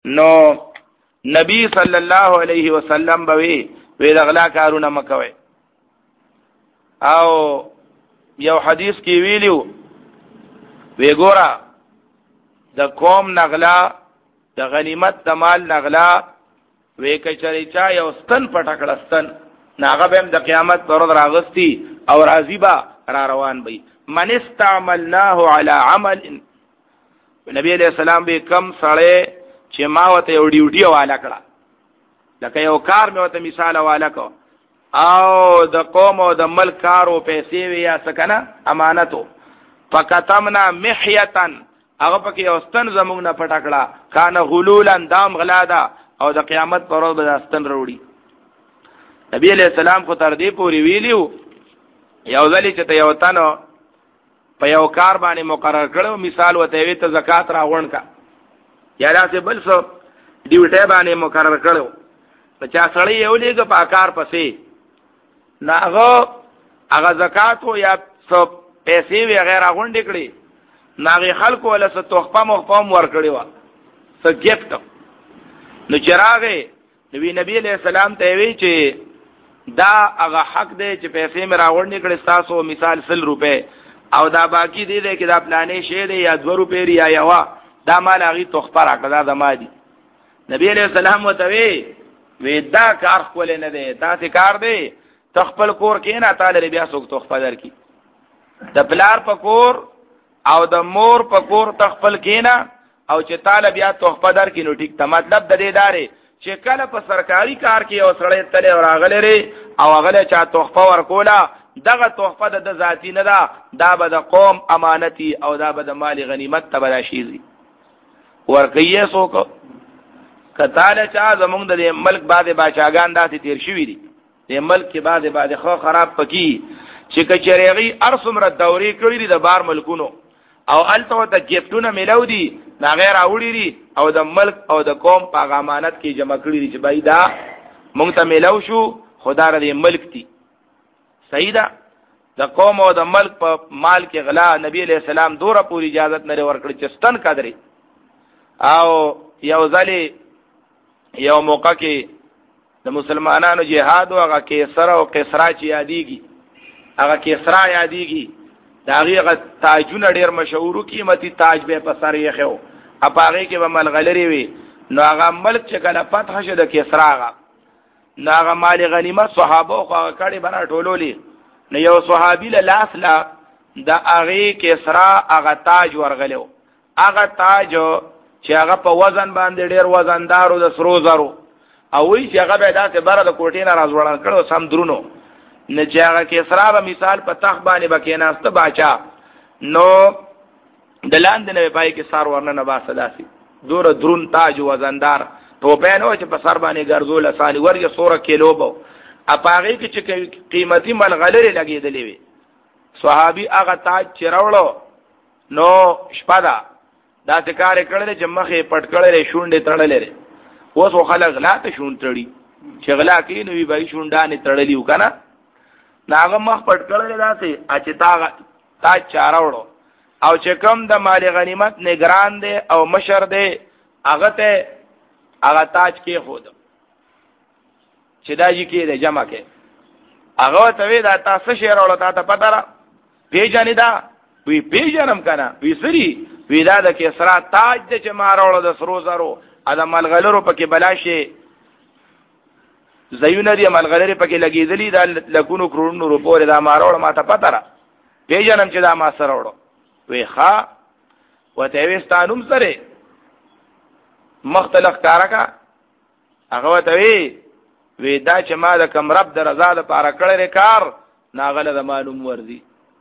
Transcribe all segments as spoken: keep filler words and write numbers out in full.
نو نبی صلی الله علیه وسلم به وی د غلا کارونه مکوي. او یو حدیث کې ویلو وی ګورا د قوم نغلا د غنیمت د مال نغلا وی کچری چا یو ستن پټکړستن ناغه بهم د قیامت پر ورځ راغستی او راضی با را روان بی. من استعملناه على عمل نبی علیہ السلام به کم سړی چې ما وته یو ډیوټي والا کړه لکه یو کار مې وته مثال والا کو او د قوم او د ملک کارو پیسې ویا سکنه امانتو فکتمنا محیتا هغه پکې اوستن زموږ نه پټکړه کان غلولا دام غلادا او د قیامت پر ورځ به استن وروړي. نبی علیہ السلام خو تر دې پوری ویلیو یو ځلی چې ته یو تنو په یو کار باندې مقرر کړو مثال وته وی ته زکات راغون کا یا داسې بل څه ډیوټي باندې مقرر کړو چې چا سړی یو لګ په کار پسې ناغه هغه زکات او یا څه پیسې وی غیر غونډې کړې ناغه خلکو ولا څه توخپه مخپم ور کړی و څه گیفت نو چراغه نبی نبی علیہ السلام ته وی چې دا هغه حق دی چې پیسې مې راوړنې کړې تاسو مثال سل روپے او دا باقی دی دی چې دا پلانې شی دی یا دو روپے یا یوا دا مال هغه توخپه راکړه دا ما دي. نبی علیہ السلام وته وی وی دا کار خپل نه دی دا څه کار دی تخپل کور کې نه تعالی بیا څوک توخپه درکې د پلار په کور او د مور په کور تخپل کې نه او چې تعالی بیا توخپه درکې نو ټیک ته مطلب د دې داري چې کله په سرکاري کار کې او سړی تل راغلی لري او هغه چا توخپه ورکولا دغه توخپه د ذاتی نه ده دا به د قوم امانتي او دا به د مال غنیمت ته بلا شيزي ورکیه څوک کتاله چا زمونږ د ملک باندې باچاګان داسې تیر شوی دي د ملک کې باندې باندې خو خراب پکی چې کچریږي ارسمره دوري کړی دي د بار ملکونو او الته ته گیفټونه ملو دي نا غیر اوړي دي او د ملک او د قوم په امانت کې جمع کړی دي چې بای دا مونږ ته ملو شو خدا دې ملک دي صحیح ده. د قوم او د ملک په مال کې غلا نبی علیہ السلام دوره پوری اجازه نه ورکړي چې ستن قدرې او یو ځلی یو موقع کې د مسلمانانو جهاد او هغه کیسر او قیصرا چې یادېږي هغه کیسرا یادېږي دا هغه تاجونه ډېر مشهور قیمتي تاج به په سر یې خو اپاغه کې به ملغلری وي نو هغه ملک چې کله فتح شه د کیسرا هغه نو هغه مال غنیمت صحابه خو هغه کړي بنا ټولولي نو یو صحابي له لاس لا د هغه کیسرا هغه تاج ورغلو هغه تاج چې هغه په وزن باندې ډېر وزندارو د سرو زرو او وی چې هغه به داسې بره د کوټې نه راځوړل کړو سم درونو نه چې هغه کیسرا به مثال په تخت باندې بکیناسته باچا نو د لاندې نه پای کې سار ورنه نه باسه داسي دور درون تاج وزندار ټوپه نو چې په سر باندې ګرځول اساني ورګه سوره کیلو بو اپاغه کې چې قیمتي ملغلره لګېدلې وي صحابي هغه تاج چیرولو نو شپدا دا ذکر کړل چې مخې پټ کړل شونډې تړلې اوس خلک غلا ته شون تړي چې غلا کې نو وی بای شونډانه تړلې وکنه ناغه مخ پټ کړل داسې چې تا تا چاروړو او چې کوم د مال غنیمت نگران دی او مشر دی هغه ته هغه تاج کې خود چې داجی کې د جمع کې هغه ته وی دا تاسو شعر وړو تا ته پتا را پیژنې دا وی پیژنم کنه وی سری وی دا د کسرا تاج د چې مارولو د سرو زرو ا د ملغلرو پکې بلاشي زيونه دی ملغلري پکې لګېدلې دا لګونو کرونو روپور دا مارول ما ته پتا را پیژنم چې دا ما سره وړو وی ښا وته وستانوم سره مختلف کارکا هغه ته وی وی دا چې ما د کم رب د رضا لپاره کړی کار ناغله د معلوم ورزي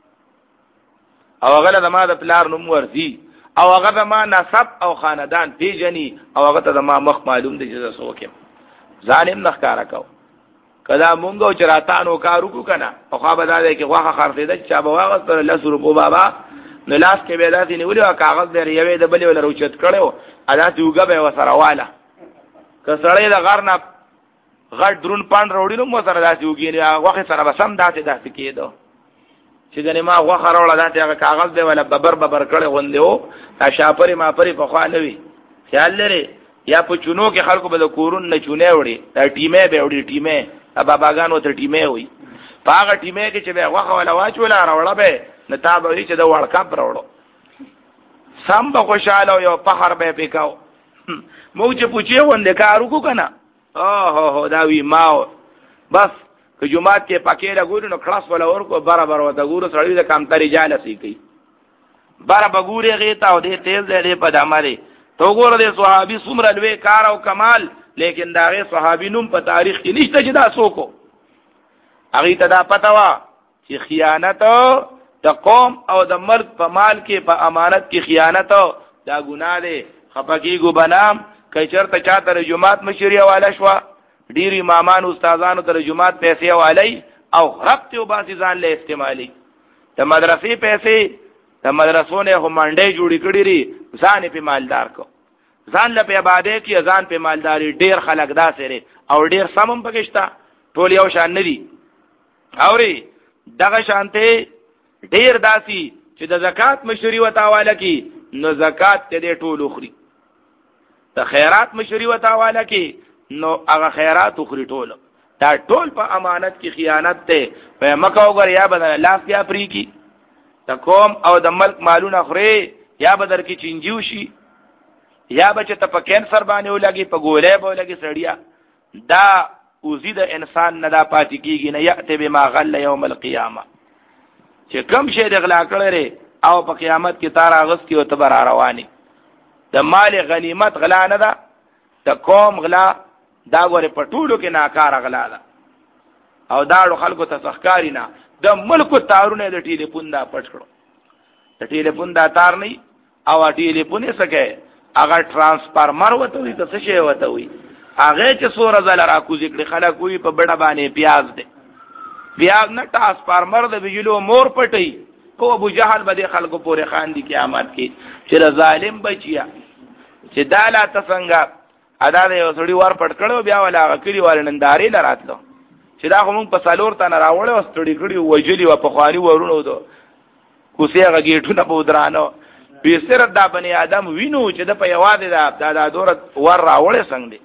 او هغه د ما د پلار نوم ورزي او هغه د ما نسب او خاندان پیژني او هغه ته د ما مخ معلوم دي چې زه وکم ظالم نخکارا کو کدا مونږ چې راتانو کارو کو کنه او خو به دا دی کې واخه خرڅېده چې به واغ سره لس روپو بابا نو لاس کې به داسې نیولې او کاغذ به ریوي د بلې ول روچت کړو ادا دیوګه به وسره واله کسړې د غر نه غړ درون پاند وروړي نو مو سره داسې وګینه واخه سره بسم داسې داسې کېدو چې ګنې ما واخه وروړه داسې هغه کاغذ به ولا ببر ببر کړي غوندې او تا شاپري ما پري په خوا نه وي خیال لري یا په چونو کې خلکو به د کورون نه چونه وړي دا ټیمه به وړي ټیمه باباګانو ته ټیمه وي په هغه ټیمه کې چې به واخه ولا واچول راوړه به نتاب وی چې د ورلد کپ راوړو سم به خوشاله یو فخر به وکاو مو چې پوچې وندې کارو کو کنه او هو دا وی ماو بس که جمعات کې پکې لا ګورو نو خلاص ولا ورکو برابر وته ګورو سړی د کم تری جالسي کوي برابر ګوري غیتا او دې تیز دې په دمره تو ګوره د صحابي څومره لوی کار او کمال لیکن دا غي صحابي نوم په تاریخ کې نشته چې دا سوکو هغه ته دا پتا وا چې خیانت د قوم او د مرد په مال کې په امانت کې خیانت دا ګناه ده خپګيګو بنام کای چرته چا ترجمات مشری والا شو ډیر امامان استادانو ترجمات پیسې والی او ربط او باسي ځان له استعمالي د مدرسې پیسې د مدرسو نه همانډې جوړې کړې لري ځان په مالدار کو ځان له په عبادت کې ځان په مالداري ډیر خلک دا سره او ډیر سمم پکښتا ټول یو شان ندي اوري دغه شانته ډیر داسي چې د زکات مشوري وتاواله کې نو زکات ته ټول اخري د خیرات مشوري وتاواله کې نو هغه خیرات اخري ټول دا ټول په امانت کې خیانت ته په مکه وګر یا بدل لاس بیا پری کی د قوم او د ملک مالونه خوري یا بدر کې چنجیو شي یا بچ ته په کینسر باندې ولګي په ګولې به ولګي سړیا دا وزید انسان نه دا پاتې کیږي نه یاته بما غل یوم القیامه چې کم شی د غلا کړی او په قیامت کې تار اغستی او تبر رواني د مال غنیمت غلا نه ده د قوم غلا دا غره پټولو کې ناکار غلا ده او دا خلکو ته تخکاری نه د ملک تارونه د ټلیفون دا پټ کړو د ټلیفون دا تار نه او ټلیفون یې سکه هغه ترانسفارمر وته وي څه شی وته وي هغه چې سور زل را کو ذکر خلک وي په بڑا باندې پیاز ده پیاز نه ترانسفارمر د بجلو مور پټي کو ابو جهل بده خلکو پورې خان دي قیامت کې چې ظالم بچیا چې دالا تسنګ ادا د یو سړي ور پټ کړو بیا ولا کړي ورننداري لراتلو چې دا کوم په سالور ته نه راوړل او ستړي کړي وجلی و په خواري ورونو دو کوسه غیټونه په درانو به سر دا بني ادم وینو چې د په یوازې دا د دور ور راوړل څنګه دي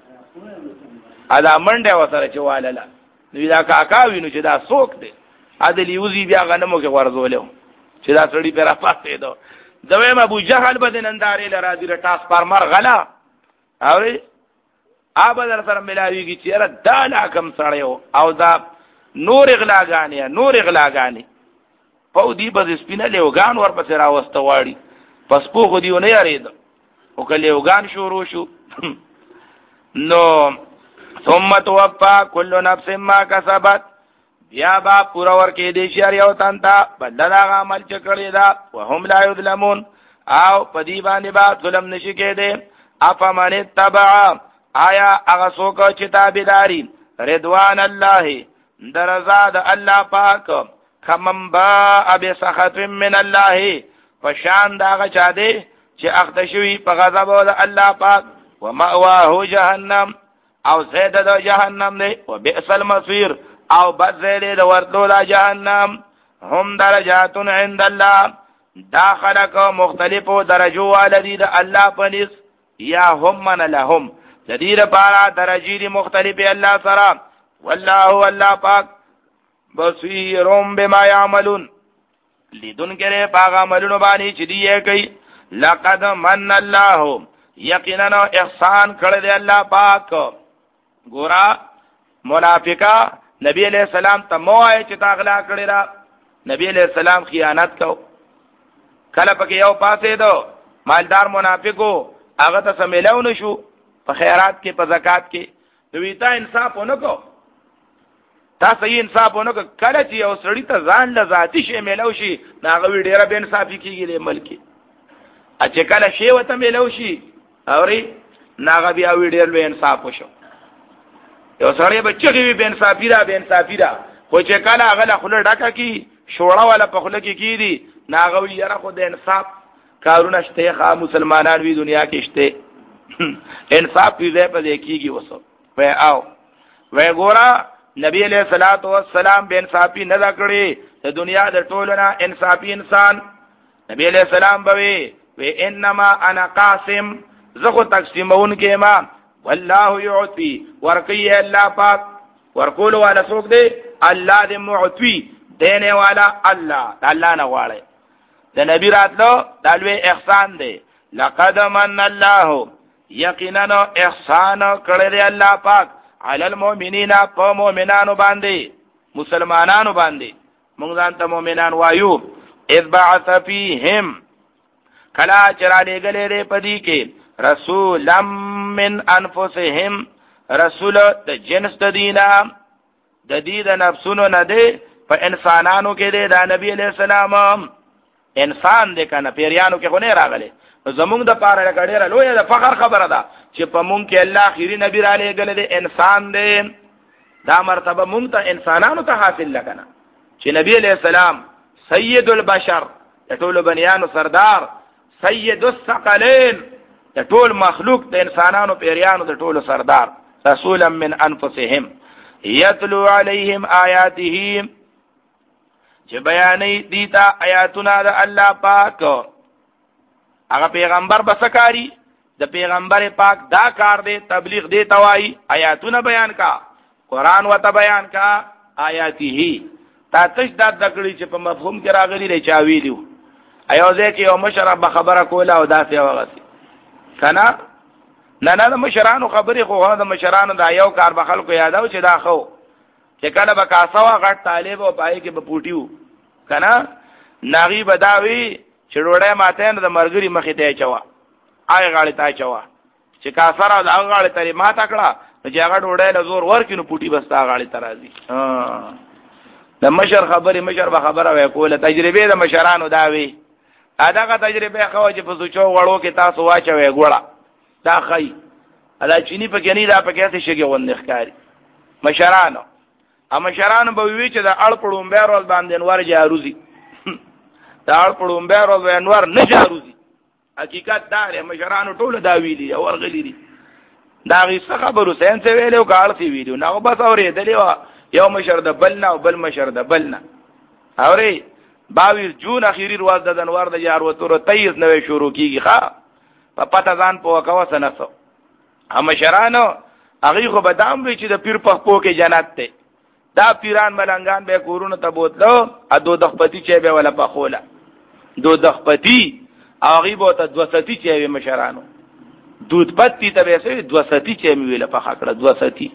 ادا منډه وسره چواله نو دا کاکا وینو چې دا څوک دی ادلی یوزي بیا غنمو کې ورزولو چې دا سړی پر افاته دو دویم ابو جهل بدننداري لرا دي ترانسفارمر غلا اوري ابا در سره ملاویږي چې را دا لا کم سړیو او دا نور اغلاګانی نور اغلاګانی په دې بز سپینه لهوګان ور پسې راوسته واړي پس په خو دیو نه یارید او کله یوګان شروع شو نو ثم توفى كل نفس ما كسبت بیا با پورا ورکې دي شهر یو تانتا بدل هغه عمل چې کړی دا وهم لا یظلمون او پدی باندې با ظلم نشي کېده افمن تبع آیا هغه څوک چې تابعداري رضوان الله درزاد الله پاک کمم با بسخط من الله فشان دا هغه چا دی چې اخته شوی په غضب د الله پاک ومأواه جهنم او زید د جهنم دی وبئس المصير او بد زید د ورتلو د جهنم هم درجات عند الله دا خلق مختلفو درجو والدی د الله پنس یا هم من لهم جدیر پارا درجی مختلف الله سره والله والله پاک بصیر بما يعملون لیدون کرے پاک عملونو باندې چې دی کوي لقد من الله یقینا احسان کړی دی الله پاک ګورا منافقا نبی علیہ السلام ته موای چې تاغلا کړی را نبی علیہ السلام خیانت کو کله پکې یو پاسې دو مالدار منافقو هغه ته سمېلو نشو په خیرات کې په زکات کې دوی ته انصاف ونکو تا صحیح انصاف ونکو کله چې یو سړی ته ځان له ذاتی شی ملو شي هغه وی ډیره بے انصافي کیږي له ملکی ا چې کله شی وته ملو شي اوري ناغه بیا وی ډیر بے انصاف وشو یو سړی بچی وی بے انصافی را بے انصافی را خو چې کله هغه له خله ډکه کی شوړه ولا په خله کې کی دي ناغه وی یره خو د انصاف کارونه شته ښا مسلمانان وی دنیا کې شته انصاف پیځه په لیکيږي وسو و او و ګورا نبی علیہ الصلوۃ والسلام بے انصافی نه دا کړی د دنیا د ټولنا انصافی انسان نبی علیہ السلام بوي و انما انا قاسم زخه تقسیمون کې ما والله يعطي ورقي الله پاک ورکول والا څوک دی الله دې معطي دینے والا الله الله نه غواړي د نبی راتلو دالوی احسان دی لقد من الله یقینا احسان کړی دی الله پاک علی المؤمنین په مؤمنانو باندې مسلمانانو باندې موږ ځان ته مؤمنان وایو اذ بعث فیهم کلا چرالی گلے رے پدی کے رسول من انفسهم رسول د جنس د دینا د دې د نفسونو نه دی په انسانانو کې دی دا نبی علیہ السلام انسان دی کنه پیریانو کې خو نه راغلی زمونږ د پاره کډیره لوی د فخر خبره ده چې په مونږ کې الله اخیری نبی را لېږلی دی انسان دی دا مرتبه مونږ ته انسانانو ته حاصل لکنه چې نبی علیہ السلام سید البشر د ټولو بنیانو سردار سید الثقلین د ټول مخلوق د انسانانو پیریانو د ټولو سردار رسولا من انفسهم یتلو علیهم آیاته چې بیانې دیتا آیاتنا د الله پاک هغه پیغمبر بسکاری د پیغمبر پاک دا کار دی تبلیغ دی توای آیاتونه بیان کا قران وته بیان کا آیاته تا تش دا دکړي چې په مفهوم کې راغلي ری چا ویلو ایوځه کې یو مشرب خبره کوله او داسې وغسی کنه نه نه د مشرانو خبرې خو د مشرانو دا یو کار به خلکو یادو چې دا خو چې کله به کاسوا غټ طالب او پای کې به پوټیو کنه ناغي بداوی چې وړه ماته نه د مرګري مخې ته چوا آی غاړي ته چوا چې کاسره د غاړي ترې ما تکړه چې هغه وړه له زور ورکینو پوټي بستا غاړي ترازی ها د مشر خبرې مشر به خبره وای کوله تجربه د مشرانو دا وی اداګه تجربه خو چې په سوچو وړو کې تاسو واچوي ګوړه دا خی ادا چینی په کې نه دا په کې څه شګي ونه ښکاری مشرانو ا مشرانو به وی چې د اړ پړوم بیرول باندې انوار جاروزی د اړ پړوم بیرول انوار نه جاروزی حقیقت دا لري مشرانو ټول دا ویلي او ورغلی دي دا غي څه خبرو سین څه ویلو کال سی ویډیو نو بس اورې دلیو یو مشر د بلنا او بل مشر د بلنا اورې باویر جون اخیری ورځ د انوار د جار وتر تیز نوې شروع کیږي ښا په پتا ځان په وکاو سنسو هم شرانو هغه خو بدام وی چې د پیر په پو کې جنت ته دا پیران ملنګان به کورونو ته بوتلو ا دو دخپتی چې به ولا په خوله دو دخپتی هغه بو ته دوستی چې وی مشرانو دود پتی ته به سي دوستی چې ویل په خاطر دوستی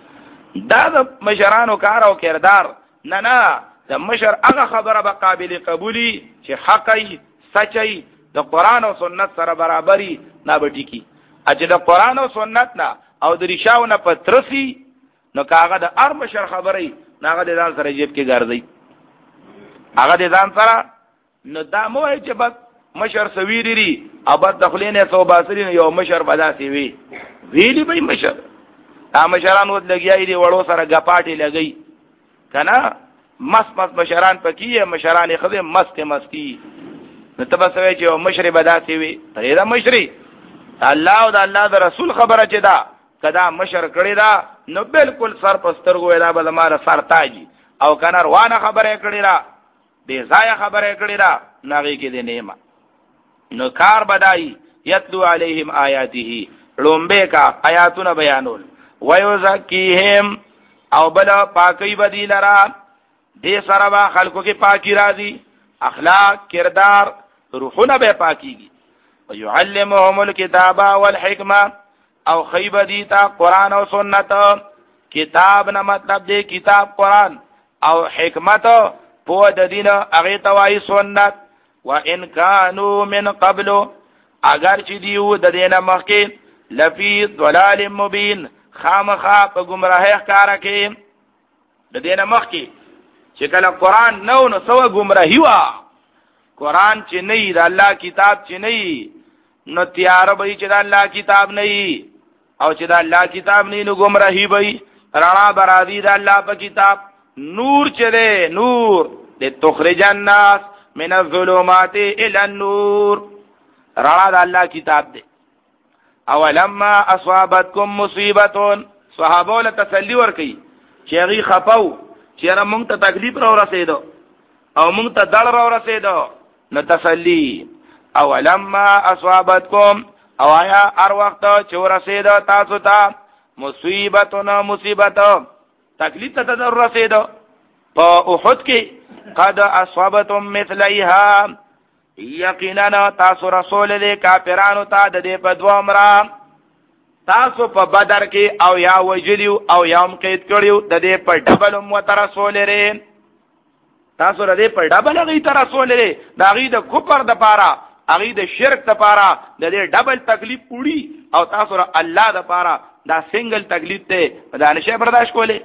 دا د مشرانو کار او کردار نه نه د مشر هغه خبره به قابل قبولی چې حقي سچي د قران او سنت سره برابرۍ نه بټی کی اجه د قران او سنت نه او د ریشاونه پترسي نو کاغه د ار مشر خبرې ناغه د ځان سره جیب کې ګرځي هغه د ځان سره نو دا مو چې بس مشر سویری ری ابد دخلینه سو باسرین یو مشر بداسي وی ویلی به مشر ا مشران ود لګیای دی وړو سره غپاټي لګی کنه مس مس مشران پکې مشران خدای مست مستی نو تبسوي چې مشر بداسي وي دا مشري الله او د الله د رسول خبره چې دا کدا مشر کړی دا نو بالکل سر پسترګو دا بل مار سر تاجي او کنه روانه خبره کړی را بے ځای خبره کړی را ناغي کې دې نیمه نو کار بدای یتلو علیہم آیاته لومبه کا آیاتونه بیانول ویزکیهم او بل پاکی بدی لرا دې سره با خلکو کې پاکی راځي اخلاق کردار روحونه به پاکیږي ويعلمهم الكتاب والحکمه او خیب دیتا قرآن او سنت کتاب نه مطلب دی کتاب قرآن او حکمت په د دین هغه توای سنت وان كانوا من قبل اگر چې دیو د دینه مخکې لفی ضلال مبین خامخا په گمراهی ښکارا کې د دینه مخکې چې کله قرآن نو نو سو گمراهی وا قرآن چې نه د الله کتاب چې نه نو تیار به چې د الله کتاب نه او چې د الله کتاب نه نو گمراهی به رڼا برادی د الله په کتاب نور چې ده نور د تخرج الناس من الظلمات الى النور رڼا د الله کتاب ده اولما اصابتكم مصیبه صحابه له تسلی ور کوي چې هغه خپاو چې را مونږ ته تکلیف را ورسېدو او مونږ ته دړ را ورسېدو نو تسلی اولما اصابتكم او آیا هر وخت چې ورسید تاسو ته مصیبتونه مصیبت تکلیف ته در رسید په احد کې قد اصابتم مثلیها یقینا تاسو رسول دې کافرانو ته د دې په دوه عمره تاسو په بدر کې او یا وجلیو او یا هم قید کړیو د دې په ډبل مو تر رسول لري تاسو د دې په ډبل غي تر رسول لري دا غي د کفر د پاره اغي د شرک د پاره د دې ډبل تکلیف پوری او تاسو را الله د پاره دا سنگل تکلیف ته دا نشه برداشت کوله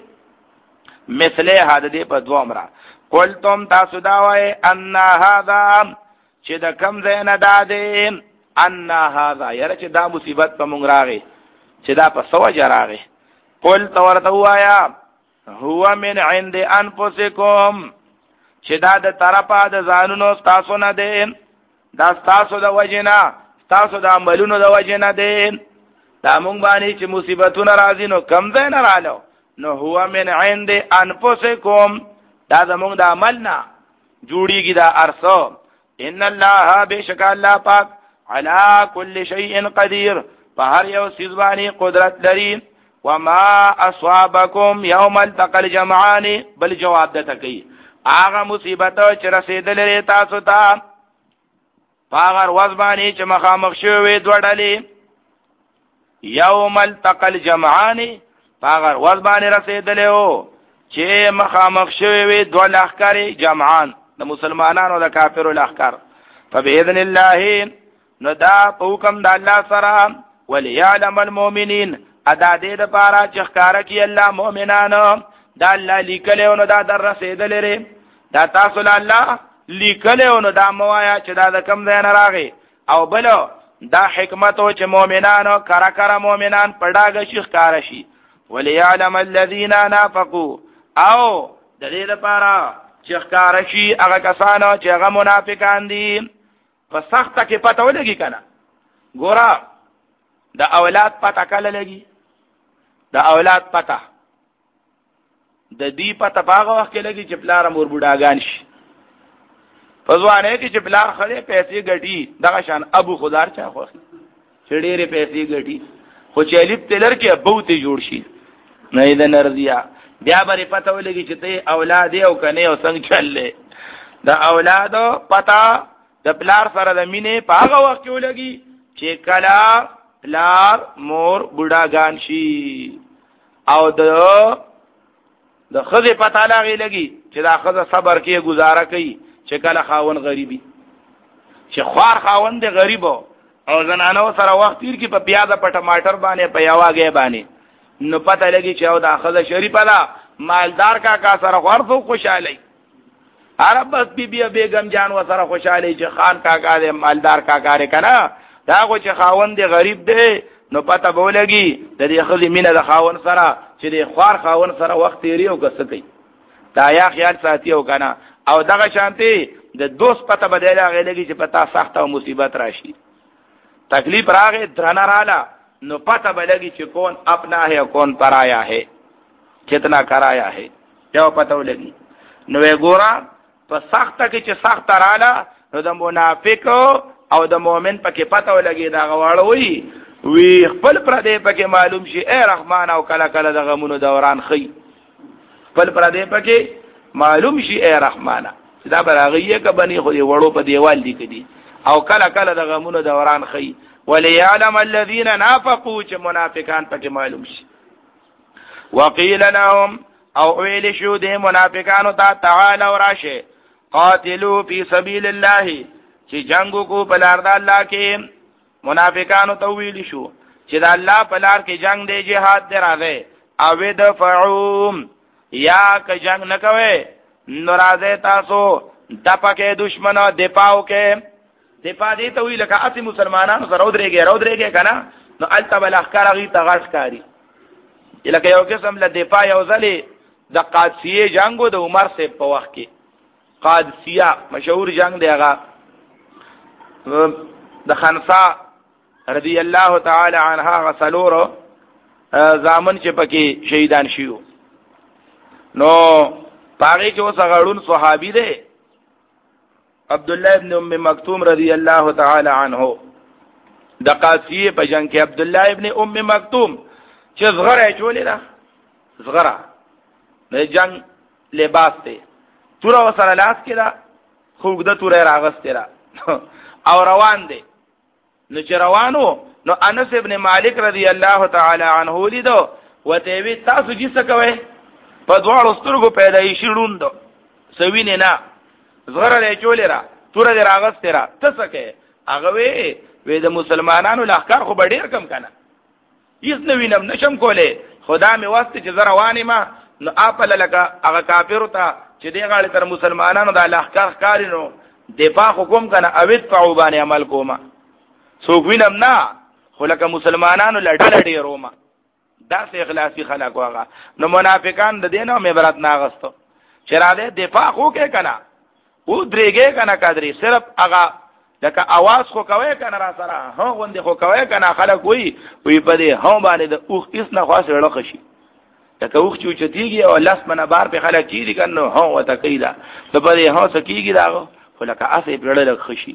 مثله هدا دې په دوه عمره قلتم تاسو دا وای ان هذا چې د کم زین دادې ان هذا یره چې دا مصیبت په مونږ راغی چې دا په سو جراغه قل تورته وایا هو من عند انفسکم چې دا د طرفه د ځانونو تاسو نه دی دا تاسو د وجنا تاسو د عملونو د وجنا دی دا مونږ باندې چې مصیبتونه راځي نو کم ځای نه رالو نو هو من عند انفسکم دا زمونږ د عملنا جوړیږي دا ارسو ان الله بشک الله پاک علی کل شیء قدیر په هر یو سیز باندې قدرت لري وما اصابکم یوم التقى الجمعان بل جواب ده کوي هغه مصیبت چې رسیدلې تاسو ته هغه ورځ باندې چې مخامخ شوي دوړلې یوم التقى الجمعان هغه ورځ باندې رسیدلې او چې مخامخ شوي دوه لخرې جمعان د مسلمانانو د کافرو لخر فباذن الله نو دا په حکم د الله سره وليعلم المؤمنين ادا دې د پاره چې ښکارا کی الله مؤمنانو دا الله لیکلو نو دا در رسیدل لري دا تاسو الله لیکلو نو دا موایا چې دا د کم ځای نه راغی او بل دا حکمت او چې مؤمنانو کرا کرا مؤمنان پډاګه شي ښکارا شي وليعلم الذين نافقوا او د دې لپاره چې ښکارا شي هغه کسانو چې هغه منافقان دي په سخته کې پته ولګي کنه ګورا د اولاد پته کله لګي د اولاد پته د دې پته باغه وخت کې لګي چې پلار مور بوډاګان شي فزوانه کې چې پلار خله پیسې ګټي دغه شان ابو خدار چا خو چې ډېرې پیسې ګټي خو چې الف تلر کې ابو ته جوړ شي نه د نرضیا بیا به پته ولګي چې ته اولاد یو کنه او څنګه چلې د اولادو پته د پلار سره د مینې په هغه وخت کې ولګي چې کلا پلار مور بوډاګان شي او د د خزه پته لاغي لګي چې دا خزه صبر کې گزاره کوي چې کله خاون غریبي چې خوار خاون دی غریب او زنانو سره وخت تیر کې په پیاز په ټماټر باندې په یواګې باندې نو پته لګي چې او دا خزه شریفه ده مالدار کا کا سره ورته خوشاله عرب بس بی بی بیگم جان و سره خوشاله چې خان کاکا دې مالدار کاکا لري کنه دا خو چې خاوند دی غریب دی نو پته به ولګي د دې خزي مینه د خاوند سره چې د خوار خاوند سره وخت تیری او کستی دا یا خیال ساتي او کنه او دغه شانتي د دوست پته بدله غلېږي چې پتا سخت او مصیبت راشي تکلیف راغې درنه رااله نو پته بلګي چې کون اپنا ہے کون پرایا ہے کتنا کرایا ہے یو پته ولګي نو وګورا په سخت کې چې سخت رااله نو د منافق او د مؤمن پکې پته ولګي دا غواړوي وی خپل پر دې پکې معلوم شي اے رحمان او کله کله د غمونو دوران خي خپل پر دې پکې معلوم شي اے رحمان دا براغیه ک بني خو دی وړو په دیوال دی کدي او کله کله د غمونو دوران خي وليعلم الذين نافقوا چې منافقان پکې معلوم شي وقيل لهم او ویل شو د منافقانو ته تعالوا راشه قاتلوا في سبيل الله چې جنگ کو په لار د الله کې منافقانو ته ویل شو چې د الله په لار کې جنگ دی jihad دی راځي او د فعوم یا که جنگ نه کوي ناراضه تاسو د پکې دشمنو دفاعو کې دفاع دي ته وی لکه اسی مسلمانانو سره ودرېږي راودرېږي کنه نو التبل احکار غي تغش کاری لکه یو قسم له دفاع یو ځلې د قادسیه جنگو د عمر سے په وخت کې قادسیه مشهور جنگ دی هغه د خنسا رضی الله تعالی عنها غسلور زامن چې پکې شهیدان شيو نو پاره کې اوس غړون صحابي دی عبد الله ابن ام مکتوم رضی الله تعالی عنه د قاسیه په جنگ کې عبد الله ابن ام مکتوم چې زغره چولې ده زغره د جنگ لباس ته تور وسره لاس کې ده خوګ د تور راغسته را او روان دي نو چې روانو نو انس ابن مالک رضی الله تعالی عنہ لیدو وته وی تاسو چې څه کوي په دواړو سترګو پیدایي شړوند سوینه نه زغره له چولې را تور دې راغسته را ته څه کوي هغه وی وی د مسلمانانو لخر خو ډیر کم کنه هیڅ نه وینم نشم کوله خدا می واسطه چې زروانې ما نو اپل لکه هغه کافر ته چې دی غاړي تر مسلمانانو د لخر کارینو دفاع حکم کنه اوید فعو باندې عمل کوما سو وینم نه خو لکه مسلمانانو لړډل ډیروما دا سه اخلاصي خلق واغه نو منافقان د دینه مې برات ناغستو چې را دې دفاع خو کې کنه او درېګه کنه قدرې صرف هغه لکه आवाज خو کوي کنه را سره هو غوندې خو کوي کنه خلک وي وي په دې هو باندې د اوخ اس نه خاص لړخ شي لکه اوخ چې چتیږي او لاس منه بار په خلک چیرې کنه هو وته کیدا په دې هو سکیږي دا خو لکه اسې پرړل خشي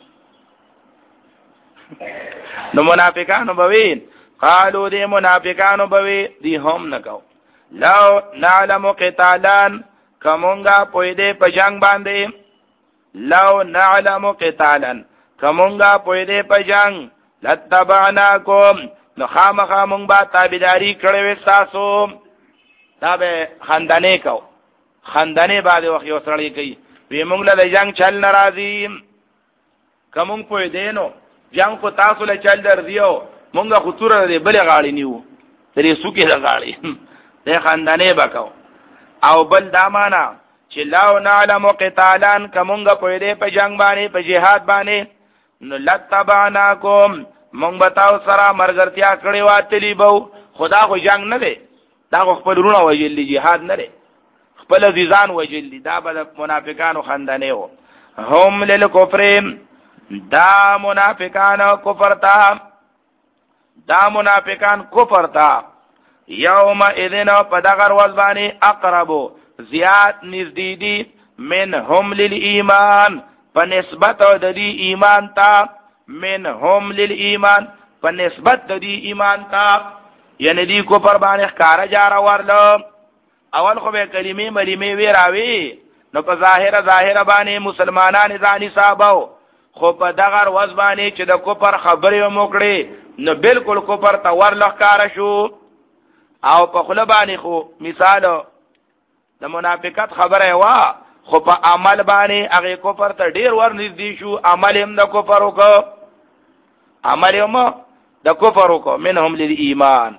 نو منافقانو بوین قالو دې منافقانو بوي دي هم نکاو لو نعلم قتالان کومنګا پوي دې په جنگ باندې لو نعلم قتالان کومنګا پوي دې په جنگ لتبعناکم نو خامخا مونږ با تابعداري کړې وې تاسو تابع خندانه کو خندانه باندې وخت یو سړی کوي وی مونږ له جنگ چل ناراضي کومنګ پوي دې نو جنگ کو تاسو له چل در دیو مونږه خطوره دې بل غاړي نیو درې سوکې د غاړي دې خندانه وکاو او بل دامانا چې لاو نعلم قتالان کومنګ پوي دې په جنگ باندې په جهاد باندې نو لتبعناکم مونږ بتاو سره مرګرتیا کړي واتلی بو خدا خو جنگ نه دی دا خپل رونه وجلی jihad نه دی خپل ځان وجلی دا به منافقانو خندانه وو هم للکفر دا منافقان کفر تا دا منافقان کفر تا یوم اذن پدغر وزبانی اقربو زیاد نزدیدی من هم للایمان په نسبت د دې ایمان تا من هم للایمان په نسبت د دې ایمان تا یعنی دې کو پر باندې ښکارا جار ورل اول خو به کلمې ملمې وی راوي نو په ظاهر ظاهر باندې مسلمانان ځاني صاحبو خو په دغه ورځ باندې چې د کوپر خبرې موکړي نو بالکل کوپر ته ورل ښکارا شو او په خله باندې خو مثال د منافقت خبره وا خو په عمل باندې هغه کفر ته ډیر ور نږدې شو عمل هم د کفر وکړه عمل هم د کفر وکړه منهم للایمان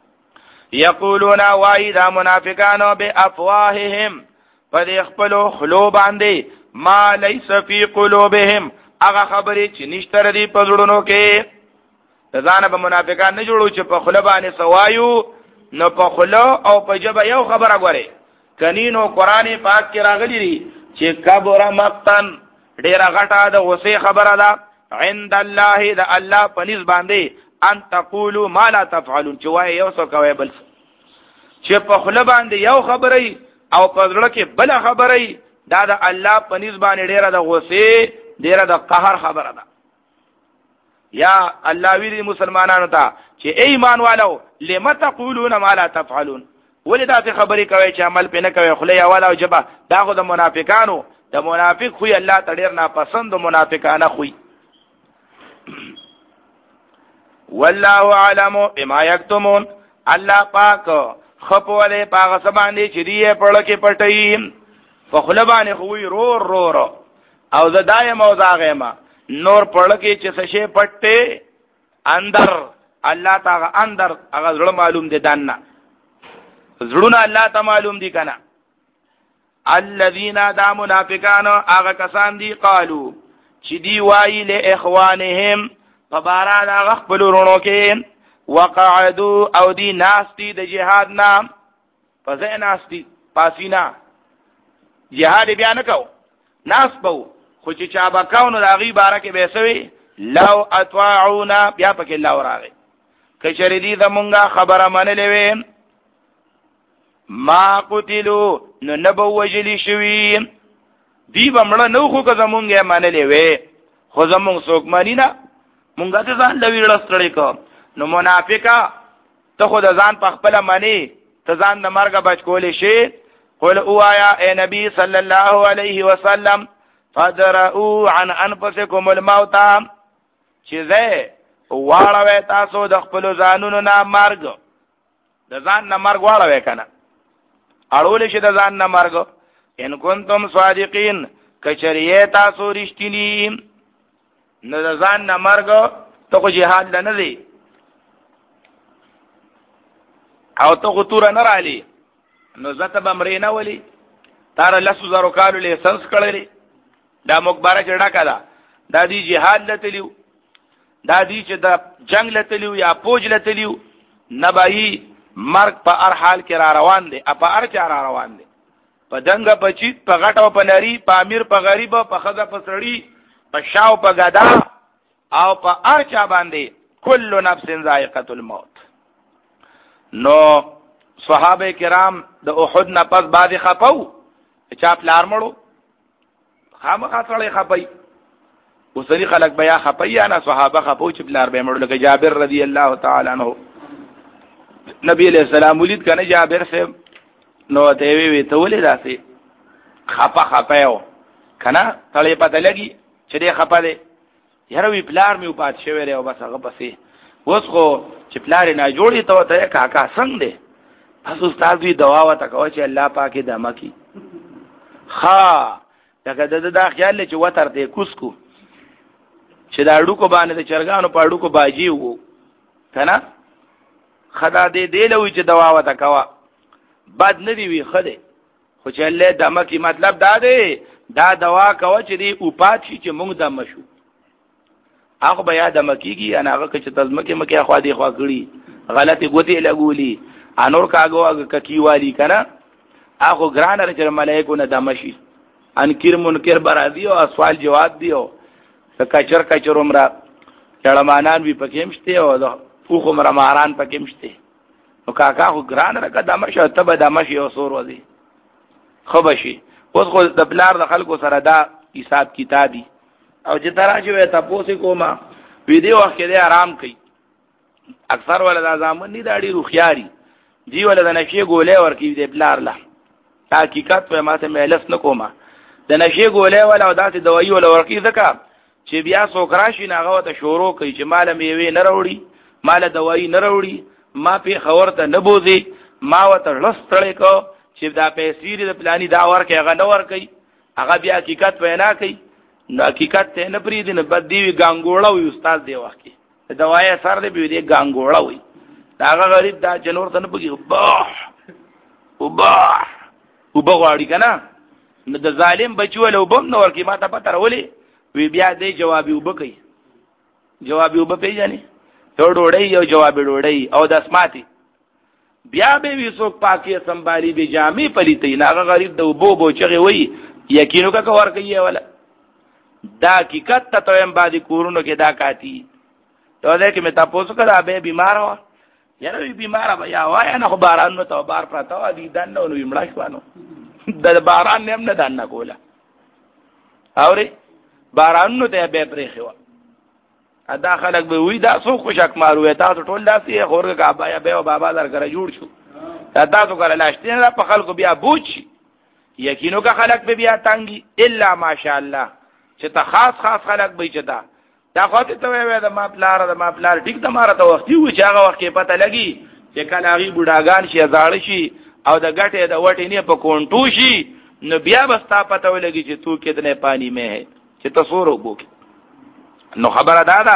یقولون وای دا منافقانو بافواههم په خپل خلو باندې ما ليس فی قلوبهم هغه خبرې چې نشته ردی په زړونو کې ځان به منافقان نه جوړو چې په خله باندې سوایو نو په خله او په جبه یو خبره غوري کنینو قران پاک کې راغلی دی چې کبر مقتن ډیره غټه د غصه خبره ده عند الله د الله په نس باندې ان تقولوا ما لا تفعلون چې وای یو څه کوي بل چې په خله باندې یو خبره او په ځړه کې بل خبره دا د الله په نس باندې ډیره د غصه ډیره د قهر خبره ده یا الله ویری مسلمانانو ته چې ایمان والو لم تقولون ما لا تفعلون ولې دا څه خبرې کوي چې عمل پې نه کوي خله یا والا او جبا دا خو د منافقانو د منافق خو الله تډیر نه پسند منافقانه خو والله علم بما یکتمون الله پاک خپوله پاغه سباندې چې دی په لکه پټي په خله باندې خو رور رور او زدایم او زاغما نور په لکه چې څه شي پټه اندر الله تعالی اندر هغه زړه معلوم دي دانه زړونه الله ته معلوم دي کنه الذين دا منافقان هغه کسان دي قالو چې دی وایي له اخوانهم فبارا دا خپل ورونو کې وقعدوا او دی ناستی د جهاد نام فزه ناستی پاسینا جهاد بیا نه کو ناس بو خو چې چا بکاونو د غي بارکه به سوي لو اطاعونا بیا پکې الله وراغي کچری دی زمونږه خبره منلې وې ما قتلوا نو نبو وجلی شوی دی بمړه نو خو که زمونږه منلې وې خو زمونږ څوک مانی نه مونږ ته ځان لوي رستړی کو نو منافقا ته خو د ځان په خپل معنی ته ځان د مرګ بچ کولې شي. قل اوایا اے نبی صلی الله علیه وسلم فدرؤوا عن انفسکم الموت چې زه واړوي تاسو د خپل ځانونو نه مرګ د ځان نه مرګ واړوي کنه اړول شي د ځان نه مرګ ان کنتم صادقین کچریه تاسو رښتینی نه د ځان نه مرګ ته خو جهاد نه دی او ته خو تور نه رالی نو زته بمرینا ولی تار لسو زرو کالو لیسنس کړی دا مقبره کې ډکا ده دا دی جهاد لتلیو دا دی چې د جنگ لتلیو یا پوج لتلیو نبایی مرګ په هر حال کې را روان دي په هر چا را روان دي په دنګ په چیت په غټو په نری په امیر په غریب په خزه په سړی په شاو په غدا او په هر چا باندې کل نفس ذائقه الموت. نو صحابه کرام د احد نه پس بعد خپاو چا پلار مړو خامخا سره خپای وسری خلق بیا خپای انا صحابه خپاو چې پلار به مړو لکه جابر رضی الله تعالی عنہ نبی علیہ السلام ولید کنه جابر سے نو ته وی وی ته ولې داسې خپا خپایو کنه تړې پته لګي چې دې خپا دې یاره وی پلار میو پات شوی دی او بس هغه پسې اوس خو چې پلار نه جوړی ته ته کاکا څنګه دی تاسو استاد وی دوا وته کوي چې الله پاکه دمه کی ها دغه د دا خیال چې وتر دې کوسکو چې دا اډو کو باندې د چرګانو په اډو کو باجی وو کنه خدا دې دې لوي چې دوا وته کوا بد نه دی وی خده خو چې الله دمه کی مطلب دا دی دا دوا کوي چې دې او پات شي چې موږ دمه شو هغه بیا دمه کیږي انا هغه چې تزمکه مکه خوا دې خوا کړی غلطي ګوتی لګولي انور کاغو ککی والی کنه هغه ګران رچ ملائکو نه دمشي انکر منکر برازي او سوال جواب دیو کچر کچر عمره چړمانان وی پکې مشته او فوخ عمره ماران پکې مشته نو کاکا خو ګران رکه دمشي ته به دمشي او سور وځي خو بشي اوس خو د بلار د خلکو سره دا حساب کتابي او چې تراجه تاسو کومه ویډیو وخت کې آرام کوي اکثر ولدا ځامن نه داړي روخياري دی ولدا نشي ګولې ورکی دې بلار لا حقیقت په ماته مهلس نه کومه د نشي ګولې ولا او داسې دوایي ولا ورکی ځکه چې بیا سوکراشي ناغه ته شروع کوي چې مال میوي نه وروړي مال دوایي نه وروړي ما په خبرته نه بوزي ما وته لستړې کو چې دا پیسې د پلاني دا ورکه هغه نه ور کوي هغه بیا حقیقت وینا کوي نو حقیقت ته نه پری دي نه بد دی ګانګوړه وي استاد دی وخت دوايا سر دې بيو دې ګانګوړه وي داغه غریب دا جنور ته نه بږي وباه وباه وبغواړي کنه نو د ظالم بچو له وبم نو ورکی ما ته پته ولې وی بیا دې جواب وبکې جواب وب پیژنې ته ډوړې یو جواب ډوړې او د اسماتي بیا به وی څوک پاکي سنبالي به جامې پلیتې ناغه غریب د وبو بوچغه وي یقینو کا کور کوي ولا دا حقیقت ته تم باندې کورونو کې دا کاتی ته دې کې مې تاسو کړه به بیمار و یاره بیمار به یا وای نه خو باران نو ته بار پراته و دي دنه نو یمړا شوانو د باران نیم نه دنه کوله اوري باران نو ته به پرې خو ادا خلک به وی دا سو خوشک مارو تاسو ټول داسې خورګه کعبه یا به بابا در کړه جوړ شو تاسو کړه لاشتین را په خلکو بیا بوچ یقینو کا خلک به بیا تانګي الا ماشاء الله چې ته خاص خاص خلک به چتا دا خاطر ته وای د ما پلار د ما پلار ټیک د ماره ته وختي و چې هغه وخت کې پته لګي چې کله هغه بوډاګان شي زاړه شي او د غټه د وټې نه په کونټو شي نو بیا بستا پته ولګي چې تو کتنے پانی میں ہے چې تصور وکړي نو خبره دادا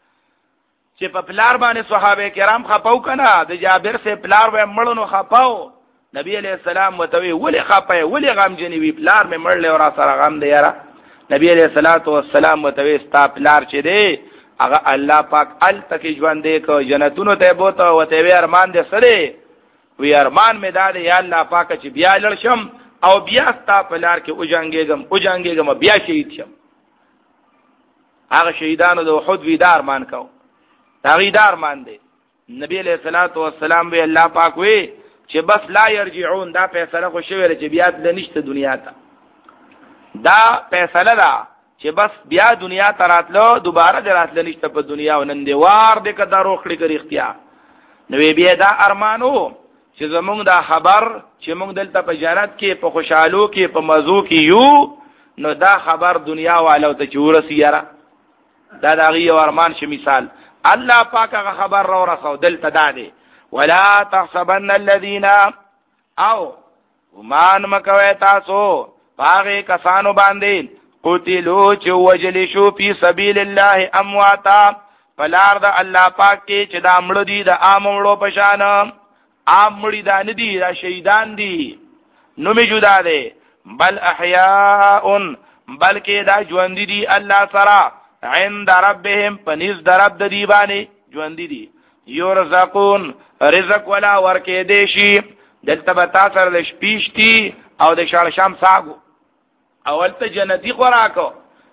چې په پلار باندې صحابه کرام خپاو کنه د جابر سے پلار و مړونو خپاو نبی علیہ السلام وتوی ولی خپای ولی غم جنې وی پلار مې مړل او را سره غم دی یاره نبی علیہ الصلوۃ والسلام وتوی ستا پلار چې دی هغه الله پاک ال تک ژوند دی کو جنتونو ته بوته وتوی ارمان دې سره وی ارمان مې داد یا الله پاک چې بیا لړشم او بیا ستا پلار کې او جنگېګم او جنگېګم بیا شهید شم هغه شهیدانو د احد وی دار مان کو هغه دار مان دی نبی علیہ الصلوۃ والسلام وی الله پاک وی چې بس لا يرجعون دا فیصله خو شوی چې بیا د نشته دنیا ته دا فیصله ده چې بس بیا دنیا تراتلو دوباره دراتل نشته په دنیا ونن دی وار دې کدا روخړي کړی اختیا نو بیا دا ارمانو چې زمونږ دا خبر چې مونږ دلته په جنت کې په خوشحالو کې په مزو کې یو نو دا خبر دنیا والو ته چورسی یاره دا دا غي ارمان شي مثال الله پاک هغه خبر را ورسو دلته داده ولا تحسبن الذين او ومان مکوي تاسو هغه کسانو باندې قتلوا چې وجل شو په سبیل الله امواتا فلار د الله پاک کې چې دا مړ دي د عام مړو په شان عام مړي دا نه دي دا شهیدان دي نو می جدا ده بل احیاء بلکې دا ژوند دي الله سره عند ربهم پنځ درب د دی باندې ژوند دي یرزقون رزق ولا ورکې دي شي دلته به تاسو سره شپېشتي او د شال شام ساغو اولته جنتی خوراکو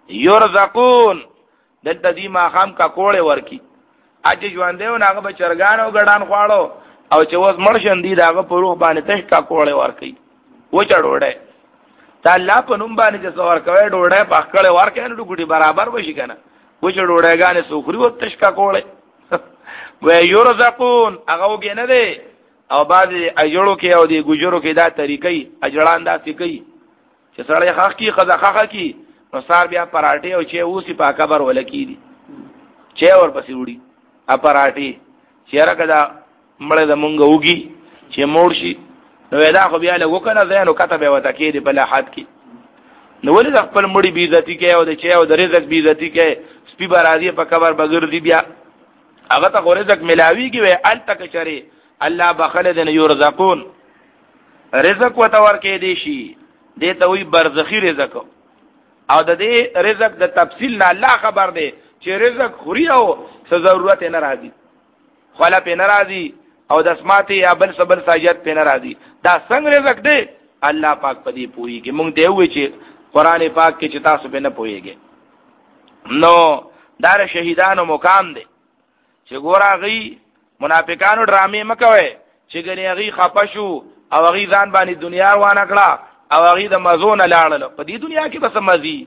یرزقون دلته دی ما خام کا کوړې ورکی اج ژوند دی ناغه بچرګان او ګډان خواړو او چې وس مرشن دي داغه په روح باندې تش کا کوړې ورکی و چړوړې تا الله په نوم باندې چې څور کوي ډوړې په خړې ورکې نو ګډي برابر وشي کنه و چړوړې غانې سوخري و تش کا کوړې و یرزقون هغه وګنه دی او بعد اجړو کې او دی ګجرو کې دا طریقې اجړان دا سکی چې سړی خاخ کی خزا خاخ کی نو سار بیا پراټي او چې اوسې په قبر ولکی دي چې ور پسې وړي ا پراټي چیرې کدا مړ د مونږ وږي چې مور شي نو دا خو بیا له وکنه زینو کتبه وته کې دی په لحد کې نو ولې خپل مړي بي عزتي کې او د چې او د رزق بي عزتي کې سپي برازي په قبر بغردي بیا هغه ته رزق ملاوي کې وي ال تک چره الله بخله دن یرزقون رزق وتور کې دی شي دې ته وی برزخی رزق او د دې رزق د تفصیل نه الله خبر دی چې رزق خوري او څه ضرورت نه راځي خلا په ناراضي او د اسماته یا بل صبر ساجت په ناراضي دا څنګه رزق دی الله پاک په دې پوری کې مونږ ته وی چې قران پاک کې چې تاسو په نه پويږئ نو دار شهیدانو مقام دی چې ګوراغي منافقانو ډرامې مکوي چې ګنې غي خپشو او غي ځان باندې دنیا روانه کړه او غي د مزون لاړل په دې دنیا کې بس مزي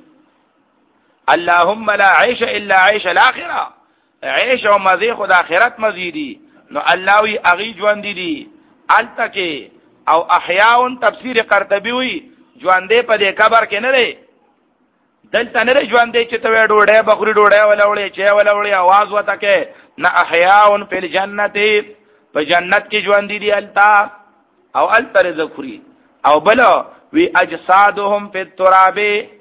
اللهم لا عيش الا عيش الاخره عيش او مزي خد اخرت مزيدي نو الله وی اغي ژوند دي التکه او احیاء تفسیر قرطبی وی ژوند په دې قبر کې نه لري دلته نه ژوند چې ته ډوډۍ بخوري ډوډۍ ولولې چې ولولې आवाज وته کې نه احیاء فی الجنت په جنت کې ژوند دي التا او التر ذکری او بل وی اجسادهم فی التراب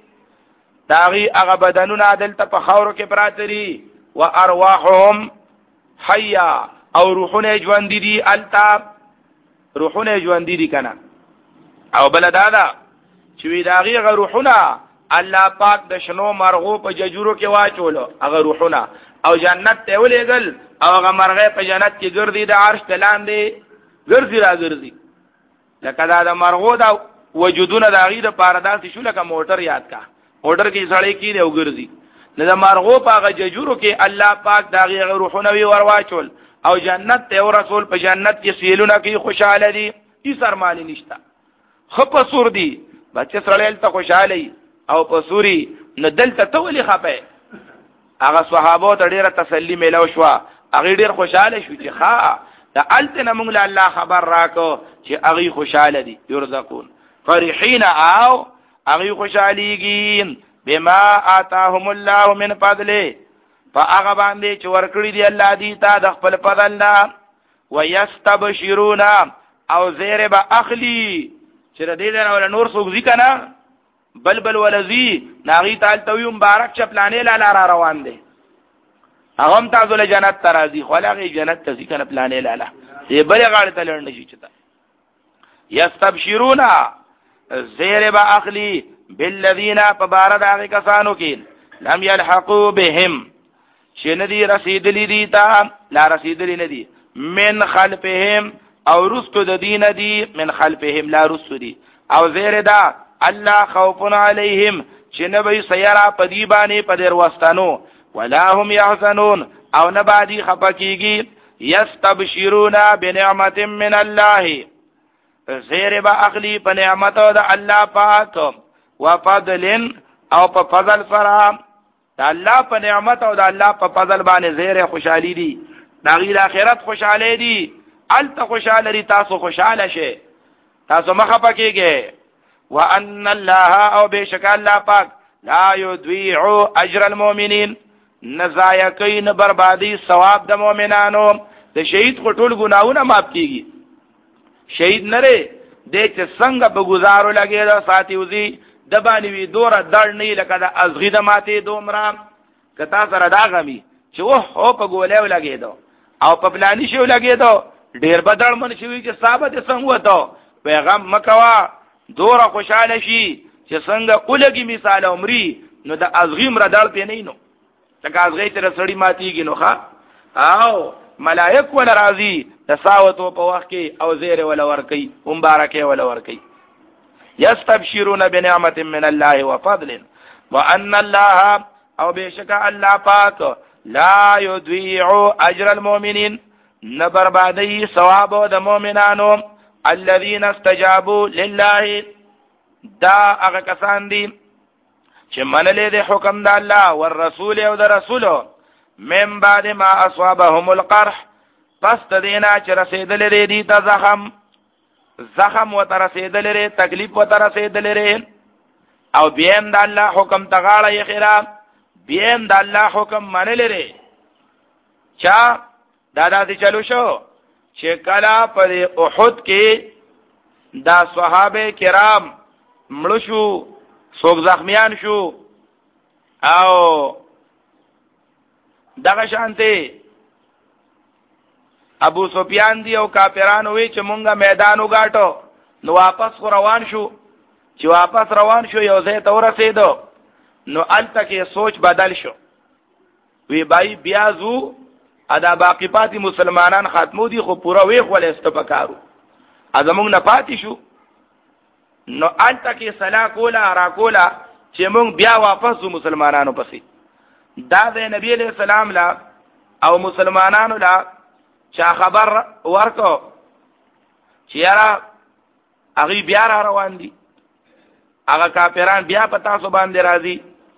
داغي هغه بدنونه دلته په خاور کې پراتري و ارواحهم حیا او روحونه ژوند دي التا روحونه ژوند دي کنه او بل دادا چې وی داغي هغه روحونه الله پاک د شنو مرغو په ججورو کې واچولو هغه روحونه او جنت ته ولېګل او هغه مرغه په جنت کې ګرځي د عرش تلاندې ګرځي را ګرځي لکه دا د مرغو دا وجودونه د غیر پارداسي شو لکه موټر یاد کا موټر کې سړی کې دی او ګرځي نه د مرغو په هغه ججورو کې الله پاک دا غیر روحونه وی ورواچول او جنت ته رسول په جنت کې سیلونه کې خوشاله دي هیڅ ارمان نشته خپ سور دي بچ سړی ته خوشاله او په سوري نه دلته ته ولي خپه هغه صحابه ته ډیره تسلی ملو شو هغه ډیر خوشاله شو چې ښا دا التنا موږ له الله خبر راکو چې هغه خوشاله دي يرزقون فرحين او هغه خوشاليږي بما آتاهم الله من فضله فهغه باندې چې ورکړي دي الله دې ته د خپل فضل نه ويستبشرون او زیر به اخلي چې دې نه نور څوک ځي کنه بل بل ولذي ناغي تعالی توي مبارک چپلانې لاله را روان دي هغه هم تاسو له جنت ترازي خو هغه جنت ته ځکه پلانې لاله دې بل غاړه ته لړند شي چتا یستبشرون زیر با اخلی بالذین فبارد هغه کسانو کې لم يلحقوا بهم چې ندي رسیدلی دي تا لا رسیدلی ندي من خلفهم او رستو د دین دي من خلفهم لا رستو دي او زیر دا الله خوف علیهم چې نبی سیرا پدی باندې پدر واستانو ولا هم يحزنون او نبادی خپکیږي یستبشرون بنعمت من الله زیر با اخلی په نعمت د الله پاک و فضل او په فضل سره د الله په نعمت او د الله په فضل باندې زیره خوشحالي دي د غیر آخرت خوشاله دي الته خوشاله دي تاسو خوشاله شئ تاسو مخه پکېږئ وان الله او بشک الله پاک لا يضيع اجر المؤمنين نزایا کوي نه بربادي ثواب د مؤمنانو د شهید خټول ګناونه معاف کیږي شهید نره د چې څنګه په گزارو لګي دا ساتي وزي د باندې وی دوره دړ نه لکه د ازغی د ماته دومره کتا سره دا غمي چې وه هو په ګولې لګي دو او په پلاني شو لګي دو ډیر بدل من شوی چې ثابت څنګه وته پیغام مکوا دوره خوشاله شي چې څنګه اولګي مثال عمرې نو د ازغیم را دړ پې نه نو لکه ازغی تر سړی ماتيږي نو ښا او ملائک ول راضي تساوتو په وخت کې او زیر ول ورکی مبارکه ول ورکی یستبشرون بنعمت من الله وفضل وان الله او بشک الله پاک لا يضيع اجر المؤمنين نبربادی ثواب د مؤمنانو الذين استجابوا لله دا هغه کسان دي چې منلې د حکم د الله او رسول او د رسول من بعد ما اصابهم القرح پس دینا چې رسیدل لري دي ته زخم زخم و تر رسیدل لري تکلیف و تر رسیدل لري او بیم د الله حکم تغاړه یې خراب بیم د الله حکم منل لري چا دادا دي چلو شو چې کلا پر احد کې دا صحابه کرام مړ شو څوک زخمیان شو او دغه شانته ابو سفیان دی او کافرانو وی چې مونږه میدان وګاټو نو واپس روان شو چې واپس روان شو یو ځای ته ورسېدو نو الته کې سوچ بدل شو وی بای بیا زو ادا باقی پاتې مسلمانان ختمو دي خو پورا وی خو له استفکارو ازمون نه پاتې شو نو الته کې صلا کولا را کولا چې مونږ بیا واپس مسلمانانو پسې دا د نبی علیہ السلام لا او مسلمانانو لا چا خبر ورکو چې یاره هغه بیا را روان دي هغه کافران بیا په تاسو باندې راځي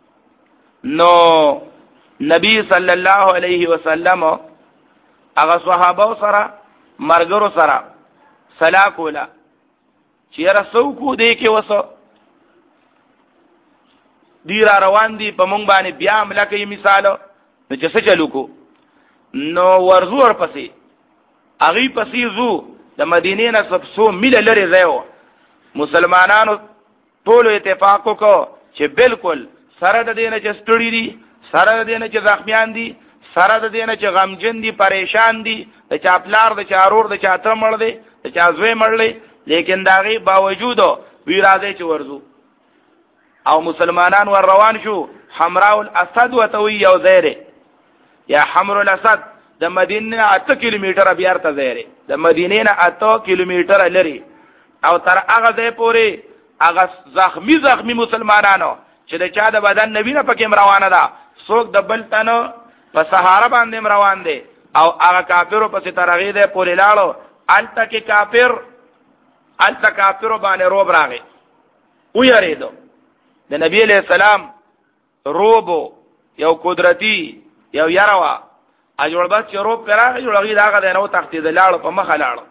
نو نبی صلی الله علیه وسلم هغه صحابه سره مرګرو سره صلا کولا چې یاره څوک دی کې وسو دی را روان دي په مونږ باندې بیا عمله کوي مثال نو چې څه چلو کو نو ورزو ور پسې اغي پسې زو د مدینې نه سب سو میل لري ځایو مسلمانانو ټول اتفاق وکړو چې بالکل سره د دینه چې ستړي دي سره د دینه چې زخمیان دي سره د دینه چې غمجن دي پریشان دي د چا پلار د چا رور د چا ته مړ دي د چا زوی مړلې لیکن داغي باوجود وی راځي چې ورزو او مسلمانان ور روان شو حمراء الاسد وتوي یو زیره یا حمر الاسد د مدینه اته کیلومتره بیا ته زیره د مدینه نه اته کیلومتره لري او تر هغه ځای پورې هغه زخمی زخمی مسلمانانو چې د چا د بدن نبی نه پکې روانه ده څوک د بل تنو په سهارا باندې روان دي او هغه کافرو په سترغې ده پورې لاړو الته کې کافر الته کافرو باندې روب راغی و یریدو د نبی علیہ السلام روبو یو قدرتی یو یاروا اجول بس چې روب پراغه جوړغی داغه د نو تختید لاړو په مخه لاړو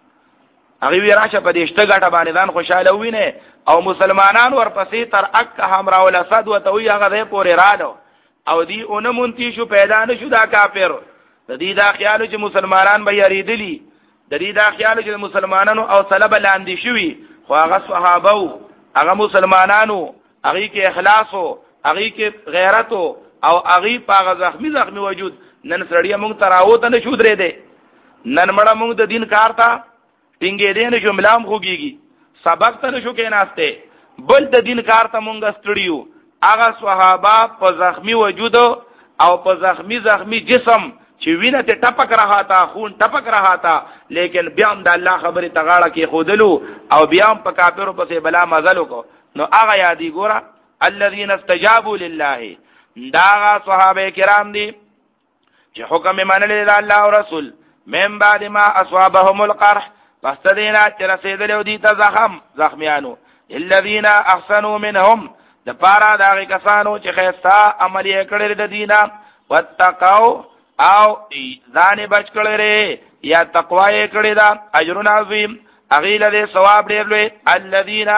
هغه وی راشه په دې شته غټه باندې ځان خوشاله وینه او مسلمانان ورپسې تر اک حمراء الاسد وتوی هغه دې پورې رالو او دی اونمونتی شو پیدا نشو دا کافر د دې دا خیال چې مسلمانان به یریدلی د دې دا خیال چې مسلمانانو او صلب لاندې شوی خو هغه صحابه هغه مسلمانانو هغه کې اخلاص او هغه کې غیرت او هغه پاغه زخمی زخمی وجود نن سړی موږ تراوت نه شو درې دي نن مړه موږ د دین کار تا ټینګې دې نه شو ملام خوږيږي سبق ته نشو کې ناشته بل د دین کار ته موږ ستړیو هغه صحابه په زخمی وجود او په زخمی زخمی جسم چې وینه ته ټپک رها تا خون ټپک رها تا لیکن بیا هم د الله خبره تغاړه کې خودلو او بیا هم په کافرو پسې بلا مزل کو نو هغه یادی ګوره الذين استجابوا لله دا صحابه کرام دي چې حکم منل د الله او رسول من بعد ما اصابهم القرح پس دینا چې رسیدل او دي ته زخم زخمیانو الذين احسنوا منهم د پارا دا کسانو چې خیستا عمل یې کړی د دینه واتقوا او ځان بچ کړی یا تقوا یې کړی دا اجر عظیم اغیل دې ثواب ډیر لوی الذین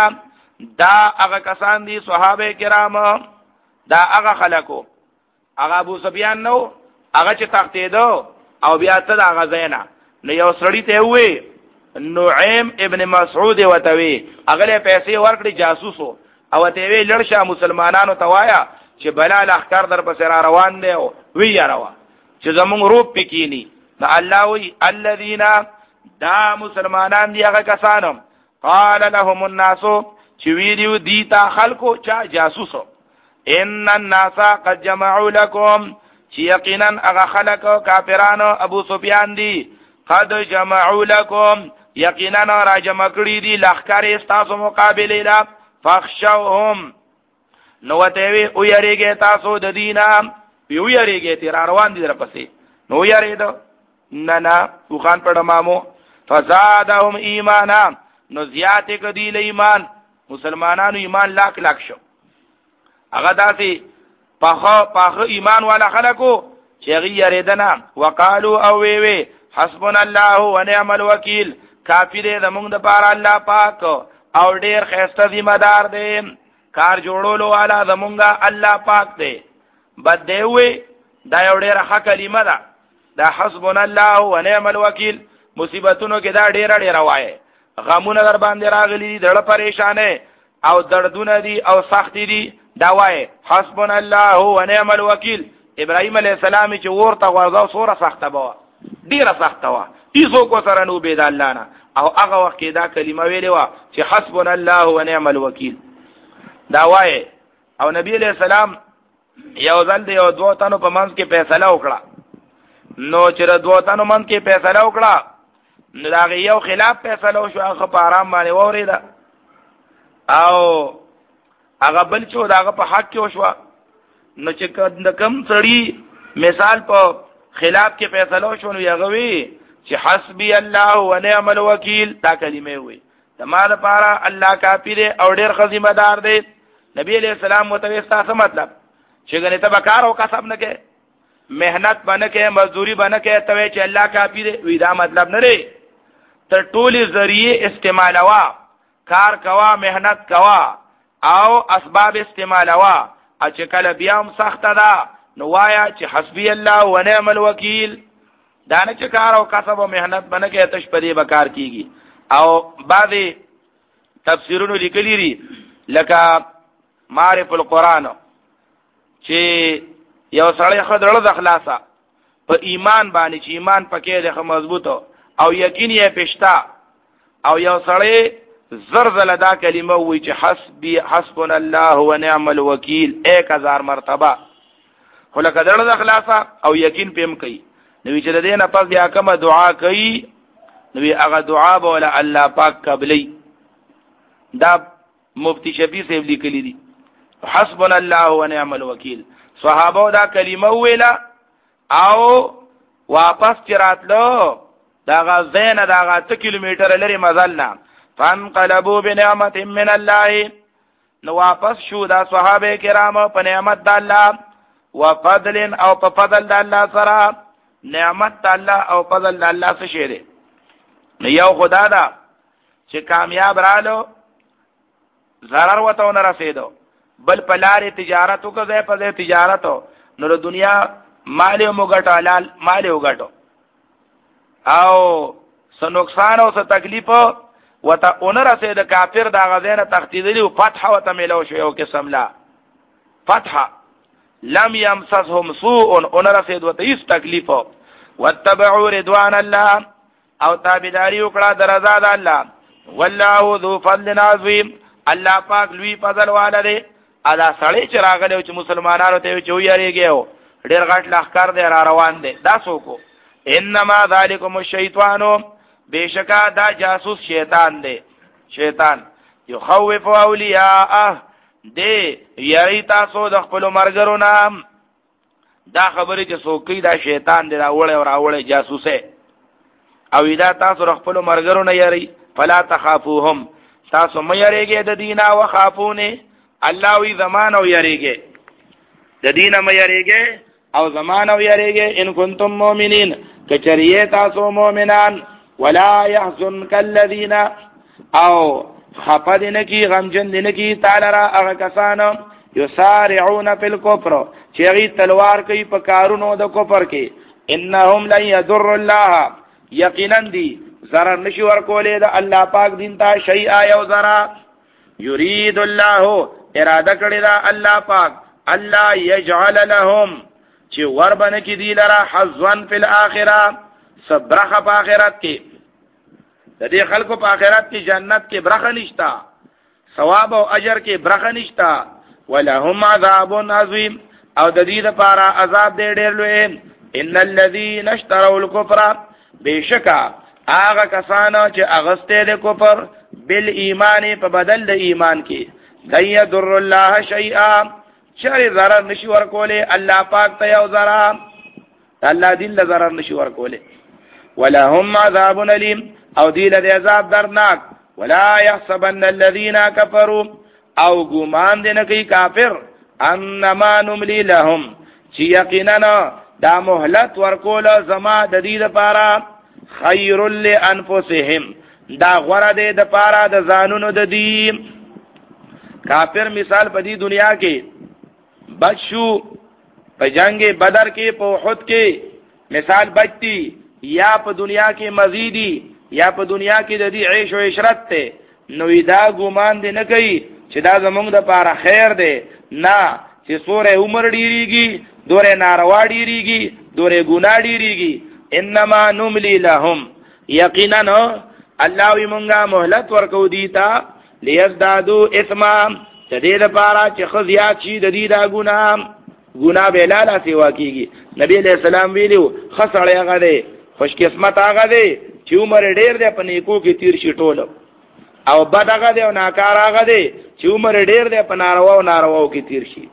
دا هغه کسان دي صحابه کرام دا هغه خلکو هغه ابو سفیان نو هغه چې تختیدو او بیا ته هغه زینا نو یو سړی ته وې نعیم ابن مسعود وتوی هغه پیسې ورکړي جاسوسو او ته وی لړشه مسلمانانو ته وایا چې بلال احکار در پس را روان دی وی یا روا چې زمون روپ پکینی دا الله وی الذین دا مسلمانان دی هغه کسانو قال لهم الناس چې ویډیو دیتا خلکو چا جاسوسو ان الناس قد جمعوا لكم چې یقینا هغه خلکو کافرانو ابو سفیان دی قد جمعوا لكم یقینا را جمع کړی دي لخر استاسو مقابله لا فخشوهم نو ته وی او یریږي تاسو د دینه یو یریږي تیر روان دي در پسې نو یریدو نه نه خو خان پړ مامو فزادهم ایمانا نو زیات کدی له ایمان مسلمانانو ایمان لاک لاک شو هغه داسي پاخه پاخه ایمان والا خلکو چې غیریدنه وقالو او وی وی حسبنا الله ونعم الوکیل کافی دې زمونږ د پاره الله پاک او ډیر خسته ذمہ دار دی کار جوړولو والا زمونږه الله پاک دی بد دی وی دا یو ډیر حق کلمه ده دا حسبنا الله ونعم الوکیل مصیبتونو کې دا ډیر ډیر وایي غمونه در باندې راغلي دي ډېر پریشانه او دردونه دي او سخت دي دا وایي حسبنا الله ونعم الوکیل ابراهيم عليه السلام چې ورته ورغاو سوره سخته بوا ډیره سخته وا ایزو کو سره نو بيد الله نه او هغه وخت دا کلمه ویلې وا چې حسبنا الله ونعم الوکیل دا وایي او نبی عليه السلام یو ځل دی یو دوه تنو په منځ کې فیصله وکړه نو چې دوه تنو منځ کې فیصله وکړه نو دا یو خلاف فیصله شو هغه په آرام باندې وریدا او هغه بل چې داغه په حق کې وشو نو چې کم سړی مثال په خلاف کې فیصله شو نو هغه وی چې حسبي الله ونعم الوکیل دا کلمه وي تمہاره لپاره الله کافی دی او ډیر خزیمه دار دی نبی علیہ السلام متوستا څه مطلب چې غنی ته بکار او کسب نه کې مهنت باندې کې مزدوری باندې کې ته چې الله کافی دی وی دا مطلب نه لري تر ټولي ذریعہ استعمال وا کار کوا مهنت کوا او اسباب استعمال وا چې کله بیا هم سخت ده نو وایا چې حسبي الله ونعم الوکیل دا نه چې کار او کسب او مهنت باندې کې تش پدې بکار کیږي او بعضی تفسیرونو لیکلي دي لکه معرف القرآن چې یو سړی خدای د اخلاصا په ایمان باندې چې ایمان پکې ده مضبوطه او یقین یې پښتا او یو سړی زرزله دا کلمه وی چې حسبي حسبنا الله ونعم الوکیل ایک هزار مرتبه خو لکه د اخلاصا او یقین پم کوي نو چې د دې نه پس بیا کومه دعا کوي نو هغه دعا به ولا الله پاک قبلي دا مفتی شفیع صاحب لیکلی دي حسبنا الله ونعم الوکیل صحابه دا کلمه ویلا او واپس چراتلو دا غزین دا غا کیلومتر لري مزلنا فانقلبوا بنعمت من الله نو واپس شو دا صحابه کرام په نعمت د الله وفضل او په فضل د الله سره نعمت د الله او فضل د الله څخه شه نو یو خدا دا چې کامیاب رالو zarar وته نه رسیدو بل په لارې تجارت وکړه په دې تجارت نو د دنیا مال او مګټ حلال مال او ګټو او س نقصان او س تکلیف وته اون رسید کافر دا غزینه تختیدلی او فتح وته ملو شو یو قسم لا فتح لم يمسسهم سوء اون رسید وته هیڅ تکلیف واتبعوا رضوان الله او تابعداري وکړه درزاد الله والله ذو فضل عظیم الله پاک لوی فضل والده ادا سړی چې راغلی چې مسلمانانو ته چې ویریږي ډېر غټ لخر دی را روان دی دا څوک انما ذالکم الشیطان بشکا دا جاسوس شیطان دی شیطان یخوف اولیاء دی یری تاسو د خپل مرګرو نام دا خبره چې څوک دا شیطان دی دا وړه او راوړه جاسوسه او اذا تاسو د خپل مرګرو نه یری فلا تخافوهم تاسو مې یریږئ د دینه او خافونه الله وی زمانو یریږي د دینه مې یریږي او زمانو یریږي ان کنتم مؤمنین کچریه تاسو مؤمنان ولا يحزنك الذين او خفدن کی غمجن دن کی تعالی را هغه کسانو یسارعون فی الكفر چې غي تلوار کوي په کارونو د کفر کې انهم لن يضر الله یقینا دی zarar نشي ورکولې د الله پاک دین ته شیئا یو zarar یرید الله اراده کړی دا الله پاک الله یجعل لهم چې وربن کې دی لرا حظوان فی الاخره صبرخه په آخرت کې د دې خلکو په آخرت کې جنت کې برخه نشتا ثواب او اجر کې برخه نشتا ولهم عذاب عظیم او د دې لپاره عذاب دې ډېر لوی ان الذين اشتروا الكفر بشکا هغه کسانو چې اغسته د کفر بل ایمان په بدل د ایمان کې لا يضر الله شيئا شر zarar نشي ورکولې الله پاک ته یو zarar الله دین له zarar نشي ورکولې ولهم عذاب الیم او دی له عذاب درناک ولا يحسبن الذين كفروا او ګمان دي نه کوي کافر انما نملي لهم چې یقینا دا مهلت ورکول زما د دې لپاره خیر لانفسهم دا غره دې د لپاره د ځانونو د دې کافر مثال په دې دنیا کې بچو په جنگ بدر کې په احد کې مثال بچتی یا په دنیا کې مزیدی یا په دنیا کې د دې عيش او عشرت ته نو دا ګمان دي نه کوي چې دا زمونږ د لپاره خیر دی نه چې سوره عمر ډیریږي دوره ناروا ډیریږي دوره ګناه ډیریږي انما نملی لهم یقینا الله وی مونږه مهلت ورکو دیتا لیزدادو اثما د دې لپاره چې خزيات شي د دې دا ګناه ګناه به لاله سیوا کیږي نبی علیہ السلام ویلو خسړی هغه دی خوش قسمت هغه دی چې عمر ډیر دی په نیکو کې تیر شي ټول او بد هغه دی او ناکار هغه دی چې عمر ډیر دی په ناروا او نارواو کې تیر شي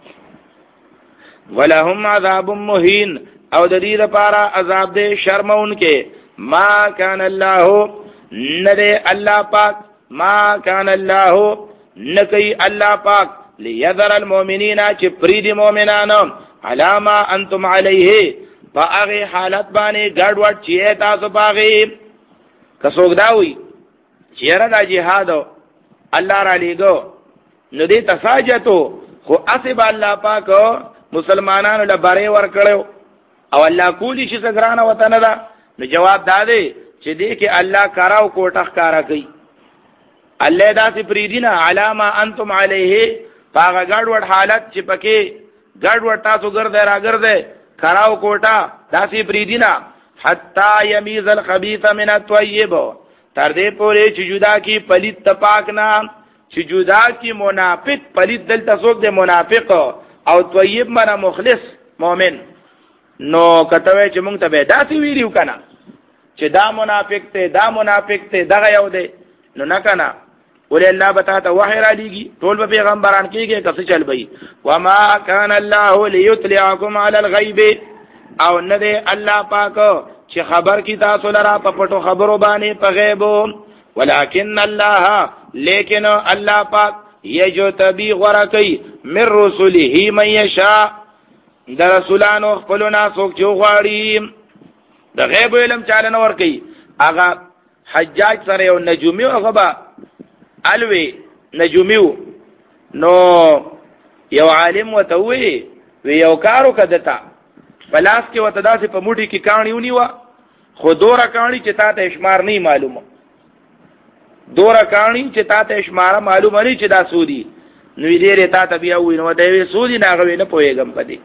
ولهم عذاب مهین او د دې لپاره عذاب دی شرمون کې ما کان الله ندی الله پاک ما کان الله نکی الله پاک لیذر المؤمنین چې پریدي مؤمنانو علامه انتم علیه باغه حالت باندې ګډ وډ چې تاسو باغه کڅوګ دا وي چیرې دا جهاد الله را لېګو نو دې تساجتو خو اسب الله پاک مسلمانانو له بره ور کړو او الله کولی شي څنګه وطن دا نو جواب دا دی چې دې کې الله کاراو کوټخ کارا کوي الله دا سي پریدینا علامه انتم علیه پاغه ګډ وډ حالت چې پکې ګډ وډ تاسو ګرځي را ګرځي کراو کوټا دا سي پریدینا حتا یمیز الخبيث من الطيب تر دې پورې چې جدا کی پلیت تپاک نه چې جدا کی منافق پلیت دل تسوک دے منافق او طیب منا مخلص مؤمن نو کته چې مونږ ته به داسي ویلو کنه چې دا منافق ته دا منافق ته دغه یو دی نو نه کنه ولې الله بتا ته وحی را لېږي ټول به پیغمبران کېږي کڅ چل بې وما كان الله ليطلعكم على الغيب او نه دی الله پاک چې خبر کی تاسو لرا په پټو خبرو باندې په غیب ولکن الله لیکن الله پاک یجتبی غرقی من رسله من یشاء در رسولانو خپلنا څوک چې غواړي د غیب علم چاله نور کوي هغه حجاج سره یو نجومی هغه با الوی نجومیو نو یو عالم وتوي وی یو کارو کدتا پلاس کې وته داسې په موټي کې کہانی ونیوا خو دوره کہانی چې تا ته شمار نه معلومه دوره کہانی چې تا ته شمار معلومه نه چې دا سودی نو دې تا ته بیا وینو دا وی سودی نه غوي نه پويګم پدې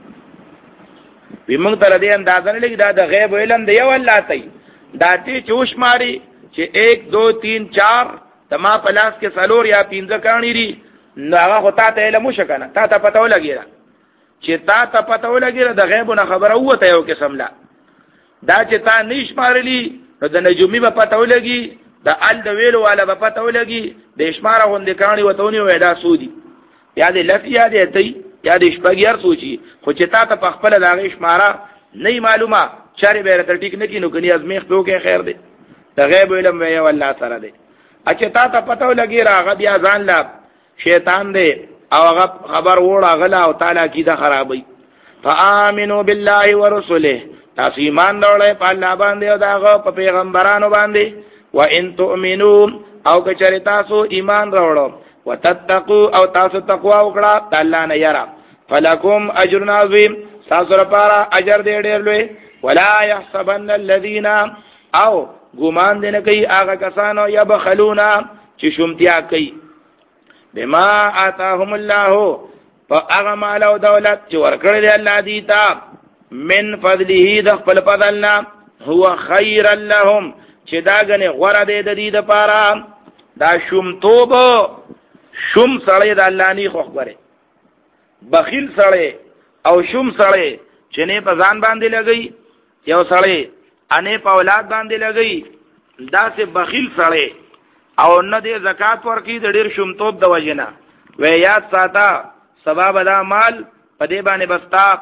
وی موږ تر دې اندازه نه لګی دا د غیب علم دی یو الله ته دا چې چوش ماری چې یک دو تین چار تما پلاس کې سالور یا پینځه کہانی دي نو هغه هوتا ته علم وشکنه تا ته پته ولګیرا چې تا ته پته ولګیره د غیب نه خبره وته یو قسم لا دا چې تا نش مارلی نو د نجومی په پته ولګي د ال د ویلو والا په پته ولګي د اشماره غوندې کہانی وتهونی وای دا سودی یا دې لفظ یا دې تی یا دې شپګیر سوچي خو چې تا ته په خپل د اشماره نه معلومه چاري به تر ټیک نه کینو کني ازمیخ په کې خیر دی د غیب علم وی والله سره دی اچھا تا ته پته ولګي راغه بیا ځان لا شیطان دی او خبر وړه غلا او تعالی کیده خرابي فآمنوا بالله ورسله تاسو ایمان راوړئ په الله باندې او داغه په پیغمبرانو باندې وان تؤمنوا او که چېرې تاسو ایمان راوړو وتتقوا او تاسو تقوا وکړه د الله نه یاره فلکم اجر عظیم تاسو لپاره اجر دې ډېر لوی ولا يحسبن الذين او ګمان دې نه کوي هغه کسانو يبخلون چې شومتیا کوي بما آتاهم الله فاغه مال او دولت چې ورکړل دی الله دې ته من فضله د خپل فضلنا هو خير لهم چې دا غنه غوړه دې د دې لپاره دا شومتوب شوم سړی د الله نه خو خبره بخیل سړی او شوم سړی چې نه په ځان باندې لګي یو سړی انې په اولاد باندې لګي دا سه بخیل سړی او نه دې زکات ورکړي د ډیر شومتوب د وجنه وې یاد ساته سبب دا مال په دې باندې بستا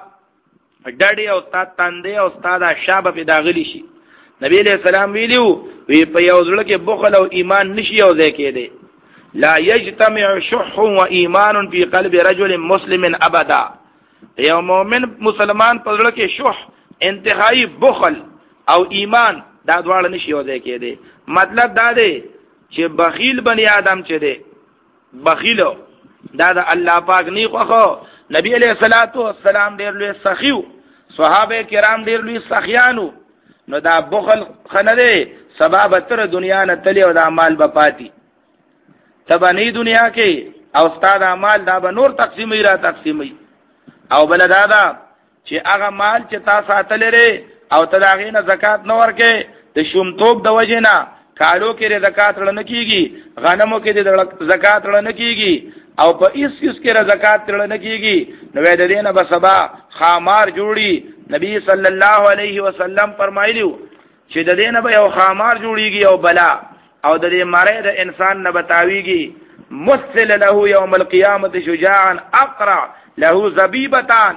ډډي او استاد تاندې او استاد شابه په داغلی شي نبی علیہ السلام ویلو وی په یو ځل کې بخل او ایمان نشي یو ځای کې دی لا یجتمع شح و ایمان فی قلب رجل مسلم ابدا یو مؤمن مسلمان په ځل کې شح انتهایی بخل او ایمان دا دواړه نشي یو ځای کې دی مطلب دا دی چې بخیل بنی آدم چې دی بخیلو دا د الله پاک نه خوخو نبی علیہ الصلوۃ والسلام ډیر لوی سخیو صحابه کرام ډیر لوی سخیانو نو دا بخل خنده سبب تر دنیا نه تلی او د مال بپاتی تبنی دنیا کې او استاد اعمال دا به نور تقسیمي را تقسیمي او بل دا دا چې هغه مال چې تا ساتل لري او تداغې نه زکات نه ورکې د شومتوب د وجنه کالو کې زکات لړن کیږي غنمو کې د زکات لړن کیږي او په ایس کس کې زکات لړن کیږي نو د دې نه به سبا خامار جوړي نبی صلی الله علیه وسلم فرمایلیو چې د دې نه به یو خامار جوړيږي او بلا او د دې ماره د انسان نه بتاویږي مسل له یوم القیامت شجاعا اقرا له زبیبتان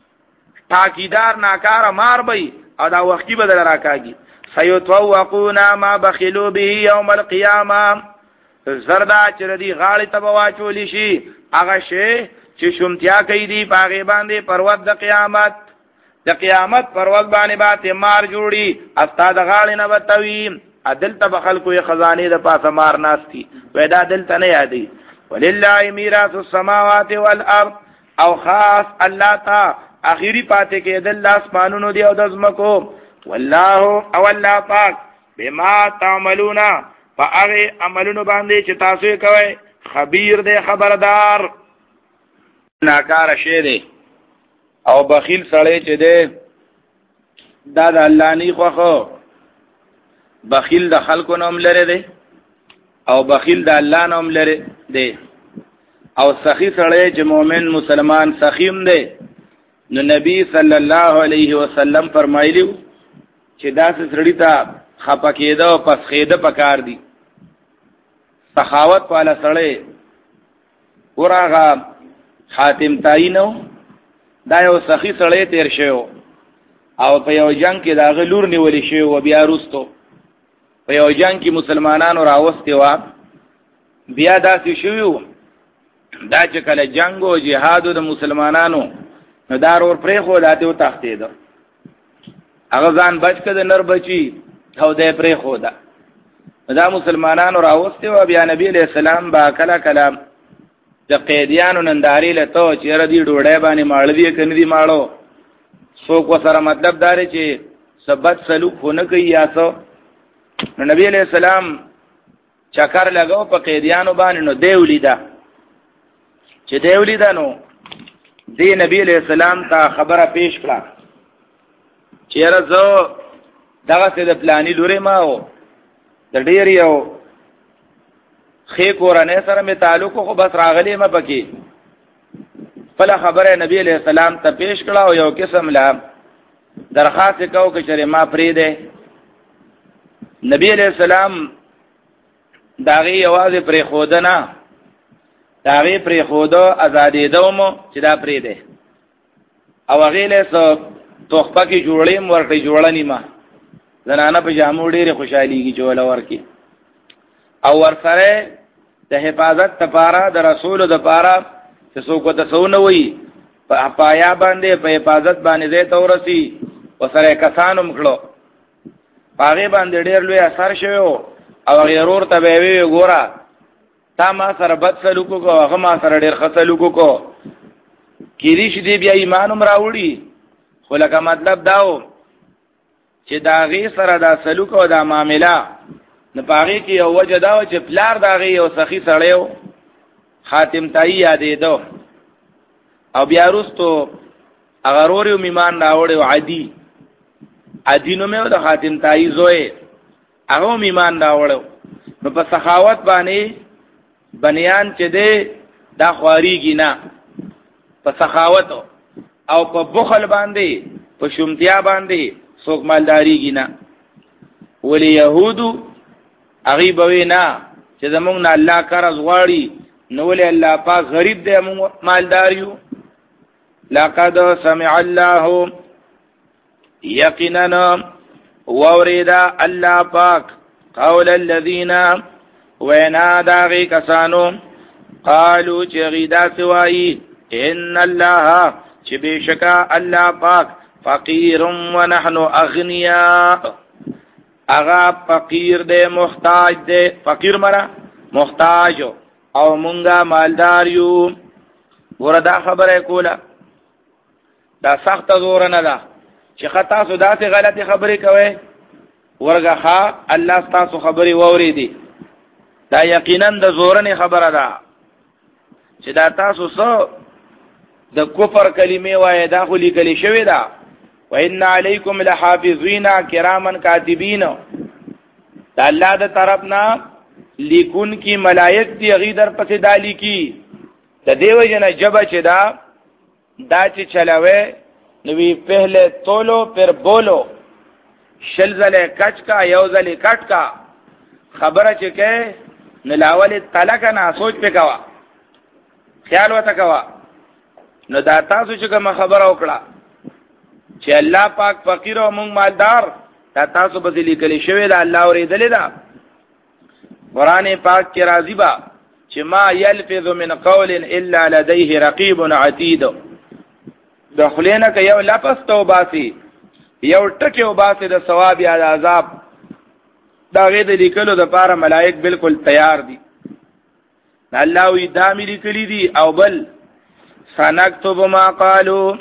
تاکیدار ناکار مار بی او دا وختي بدل راکاږي سيطوقون ما بخلوا به يوم القيامه زردا چردي غاړي تبوا چولی شي هغه شی چې شومتیا کوي دی پاغه باندې پرود د قیامت د قیامت پرود باندې باندې مار جوړي استاد غاړي نه وتوي عدل تب خلکو خزانه د پاسه مار ناشتي پیدا دل ته نه یادي ولله میراث السماوات والارض او خاص الله تا اخیری پاتې کې د الله اسمانونو دی او د زمکو والله او الله پاک بما تعملون فاغه عملونو باندې چې تاسو کوي خبير دی خبردار ناکار شه دی او بخیل سړی چې دی دا د الله نه خوخو بخیل د خلکو نوم لري دی او بخیل د الله نوم لري دی او سخی سړی چې مؤمن مسلمان سخیم دی نو نبی صلی الله علیه وسلم فرمایلیو چې دا سړی ته خپه کېده او پس خېده پکار دی سخاوت والا سړی ورغه حاتم تاینو دا یو سخی سړی تیر شو او په یو جنگ کې دا غلور نیولې شو او بیا وروستو په یو جنگ کې مسلمانانو راوستي وا بیا داسې شو دا چې کله جنگ او جهاد د مسلمانانو نو دار اور پرې خو داته او تختید هغه ځان بچ کړه نر بچي او دې پرې خو دا دا مسلمانانو راوستي او بیا نبی علیہ السلام با کلا کلام د قیدیانو ننداري لته چې ردی ډوړې باندې ماړ دی کني دی ماړو څوک وسره مطلب دار چې سبت سلوک هونه کوي یا څو نو نبی علیہ السلام چکر لګاو په قیدیانو باندې نو دیولی دا چې دیولی دا نو دی نبی علیہ السلام ته خبره پیش کړه چې راځو دغه څه د پلاني لوري ما او د ډیر یو خې کورانه سره می تعلق خو بس راغلی ما پکې فل خبره نبی علیہ السلام ته پیش کړه او یو قسم لا درخواست کو چې چره ما پری ده نبی علیہ السلام داغي आवाज پرې خودنه داغي پرې خودو ازادي دومو چې دا پرې ده او هغه له څو توخپه کې جوړې ورته جوړلنی ما زنانه په جامو ډېر خوشحاليږي جوړ ورکی او ورسره د حفاظت لپاره د رسول د لپاره چې څوک ته څو نه وي په پایا باندې په حفاظت باندې زه تورسي وسره کسانو مکړو پاغه باندې ډېر لوی اثر شوی او غیرور ته وی ګورا تا ما سره بد سلوک کو هغه ما سره ډېر ښه سلوک کو کیریش دی بیا ایمان هم راوړي خو لکه مطلب داو چې دا غي سره دا سلوک او دا معاملہ نه پاغه کې یو وجه داو چې پلار دا غي یو سخی سړیو خاتم تای یادې دو او بیا وروستو هغه ورو ایمان راوړي عادي عادي نو مې د خاتم تای زوی هغه ایمان راوړو نو په سخاوت باندې بنیان چې دې دا خواریږي نه په سخاوت او په بخل باندې په شومتیا باندې څوک مالداریږي نه ولی يهودو هغه به نه چې زمونږ نه الله قرض غواړي نو ولې الله پاک غریب دی موږ مالداریو لقد سمع الله یقینا ووردا الله پاک قول الذين وینا داغی کسانو قالو چې غیدا سوایی ان الله چې بشکا الله پاک فقیر ونحن اغنیاء اغا فقیر دے محتاج دے فقیر مرا محتاج او مونږه مالدار یو وردا خبره کوله دا سخت زور نه ده چې خطا سو داسې غلطي خبرې کوي ورګه ها الله تاسو خبرې ووري دي دا یقینا د زورنې خبره ده چې دا تاسو سو د کفر کلمې وای دا خو لیکل شوی ده وان علیکم لحافظین کراما کاتبین دا الله د طرفنا لیکون کی ملائک دی غیدر پسې دالی کی د دیو جن جبه چې دا دا چې چلاوي نوی پہلے تولو پھر بولو شل زله کچ کا یو زله کټ کا خبره چې کې نلاول طلاق نه سوچ په کوا خیال وته کوا نو دا تاسو چې کوم خبره وکړه چې الله پاک فقیر او مونږ مالدار دا تاسو به لیکل شوی دا الله اوریدل دا قران پاک کې راضی با چې ما یلفظ من قول الا لديه رقیب عتید دخلینه کې یو لفظ توباسي یو ټکی وباسي د ثواب یا د عذاب دا غي د لیکلو د پاره ملائک بالکل تیار دي الله وی دامي لیکلي دي او بل سنكتب ما قالوا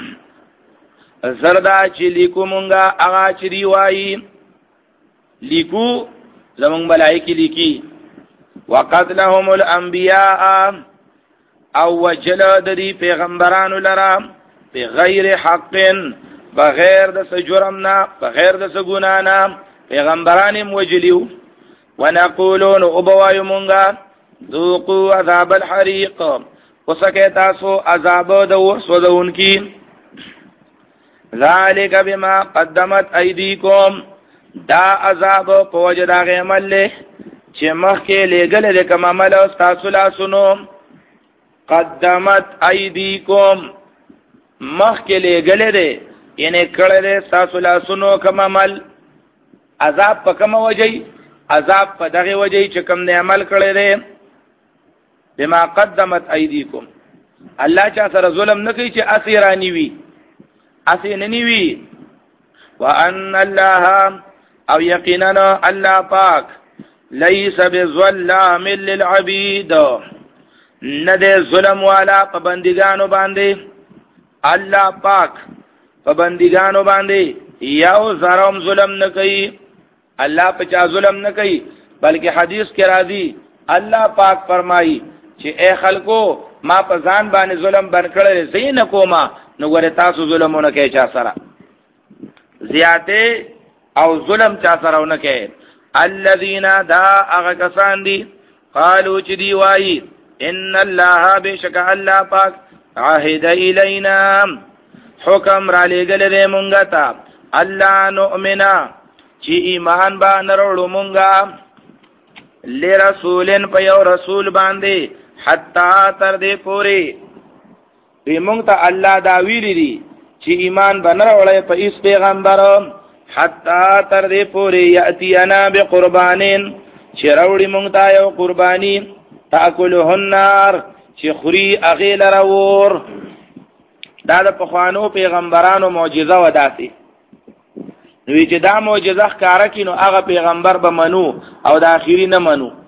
زردا چې لیکو مونږه هغه چې دی وایي لیکو زمونږ ملائکه لیکي وقتلهم الانبیاء او وجل د دې پیغمبرانو لرا بغیر حق بغیر د جرم نه بغیر د ګنا نه پیغمبران موجلیو ونقولون ابوایو مونږه ذوقوا عذاب الحریق وسکه تاسو عذاب د ورسودون کی ذالک بما قدمت ایدیکم دا عذاب په وجه دا عمل له چې مخکې لګل د کوم عمل او تاسو لا سنو قدمت ایدیکم مخکې لګل دي یعنی کړه دې تاسو لا سنو کوم عمل عذاب په کوم وجه عذاب په دغه وجه چې کوم نه عمل کړی دی بما قدمت ایدیکم الله چا سره ظلم نه کوي چې اسیرانی وي اسی ننی وی وان الله او یقینا الله پاک لیس بظلام للعبید ند ظلم والا په بندګانو باندې الله پاک په بندګانو باندې یو زرم ظلم نه کوي الله په چا ظلم نه کوي بلکې حدیث کې راځي الله پاک فرمایي چې اے خلکو ما په ځان باندې ظلم بن کړل زین کوما نو ګره تاسو ظلمونه کوي چا سره زیاته او ظلم چا سره نه کوي الذين دا هغه کسان دي قالو چې دی وایي ان الله بشک الله پاک عهد الینا حکم را لګل دې مونږه ته الله نؤمنا چې ایمان باندې وروړو مونږه لرسولن په یو رسول باندې حتا تر دې پوری به مونږ ته الله دا ویلي دي چې ایمان باندې وروړې په ایس پیغمبر حتا تر دې پوری یاتینا بقربانین چې وروړي مونږ ته یو قربانی تاکلهن النار چې خوري اغه لرور دا د پخوانو پیغمبرانو معجزه و داسي نو چې دا معجزه ښکارا کینو هغه پیغمبر به منو او د اخیری نه منو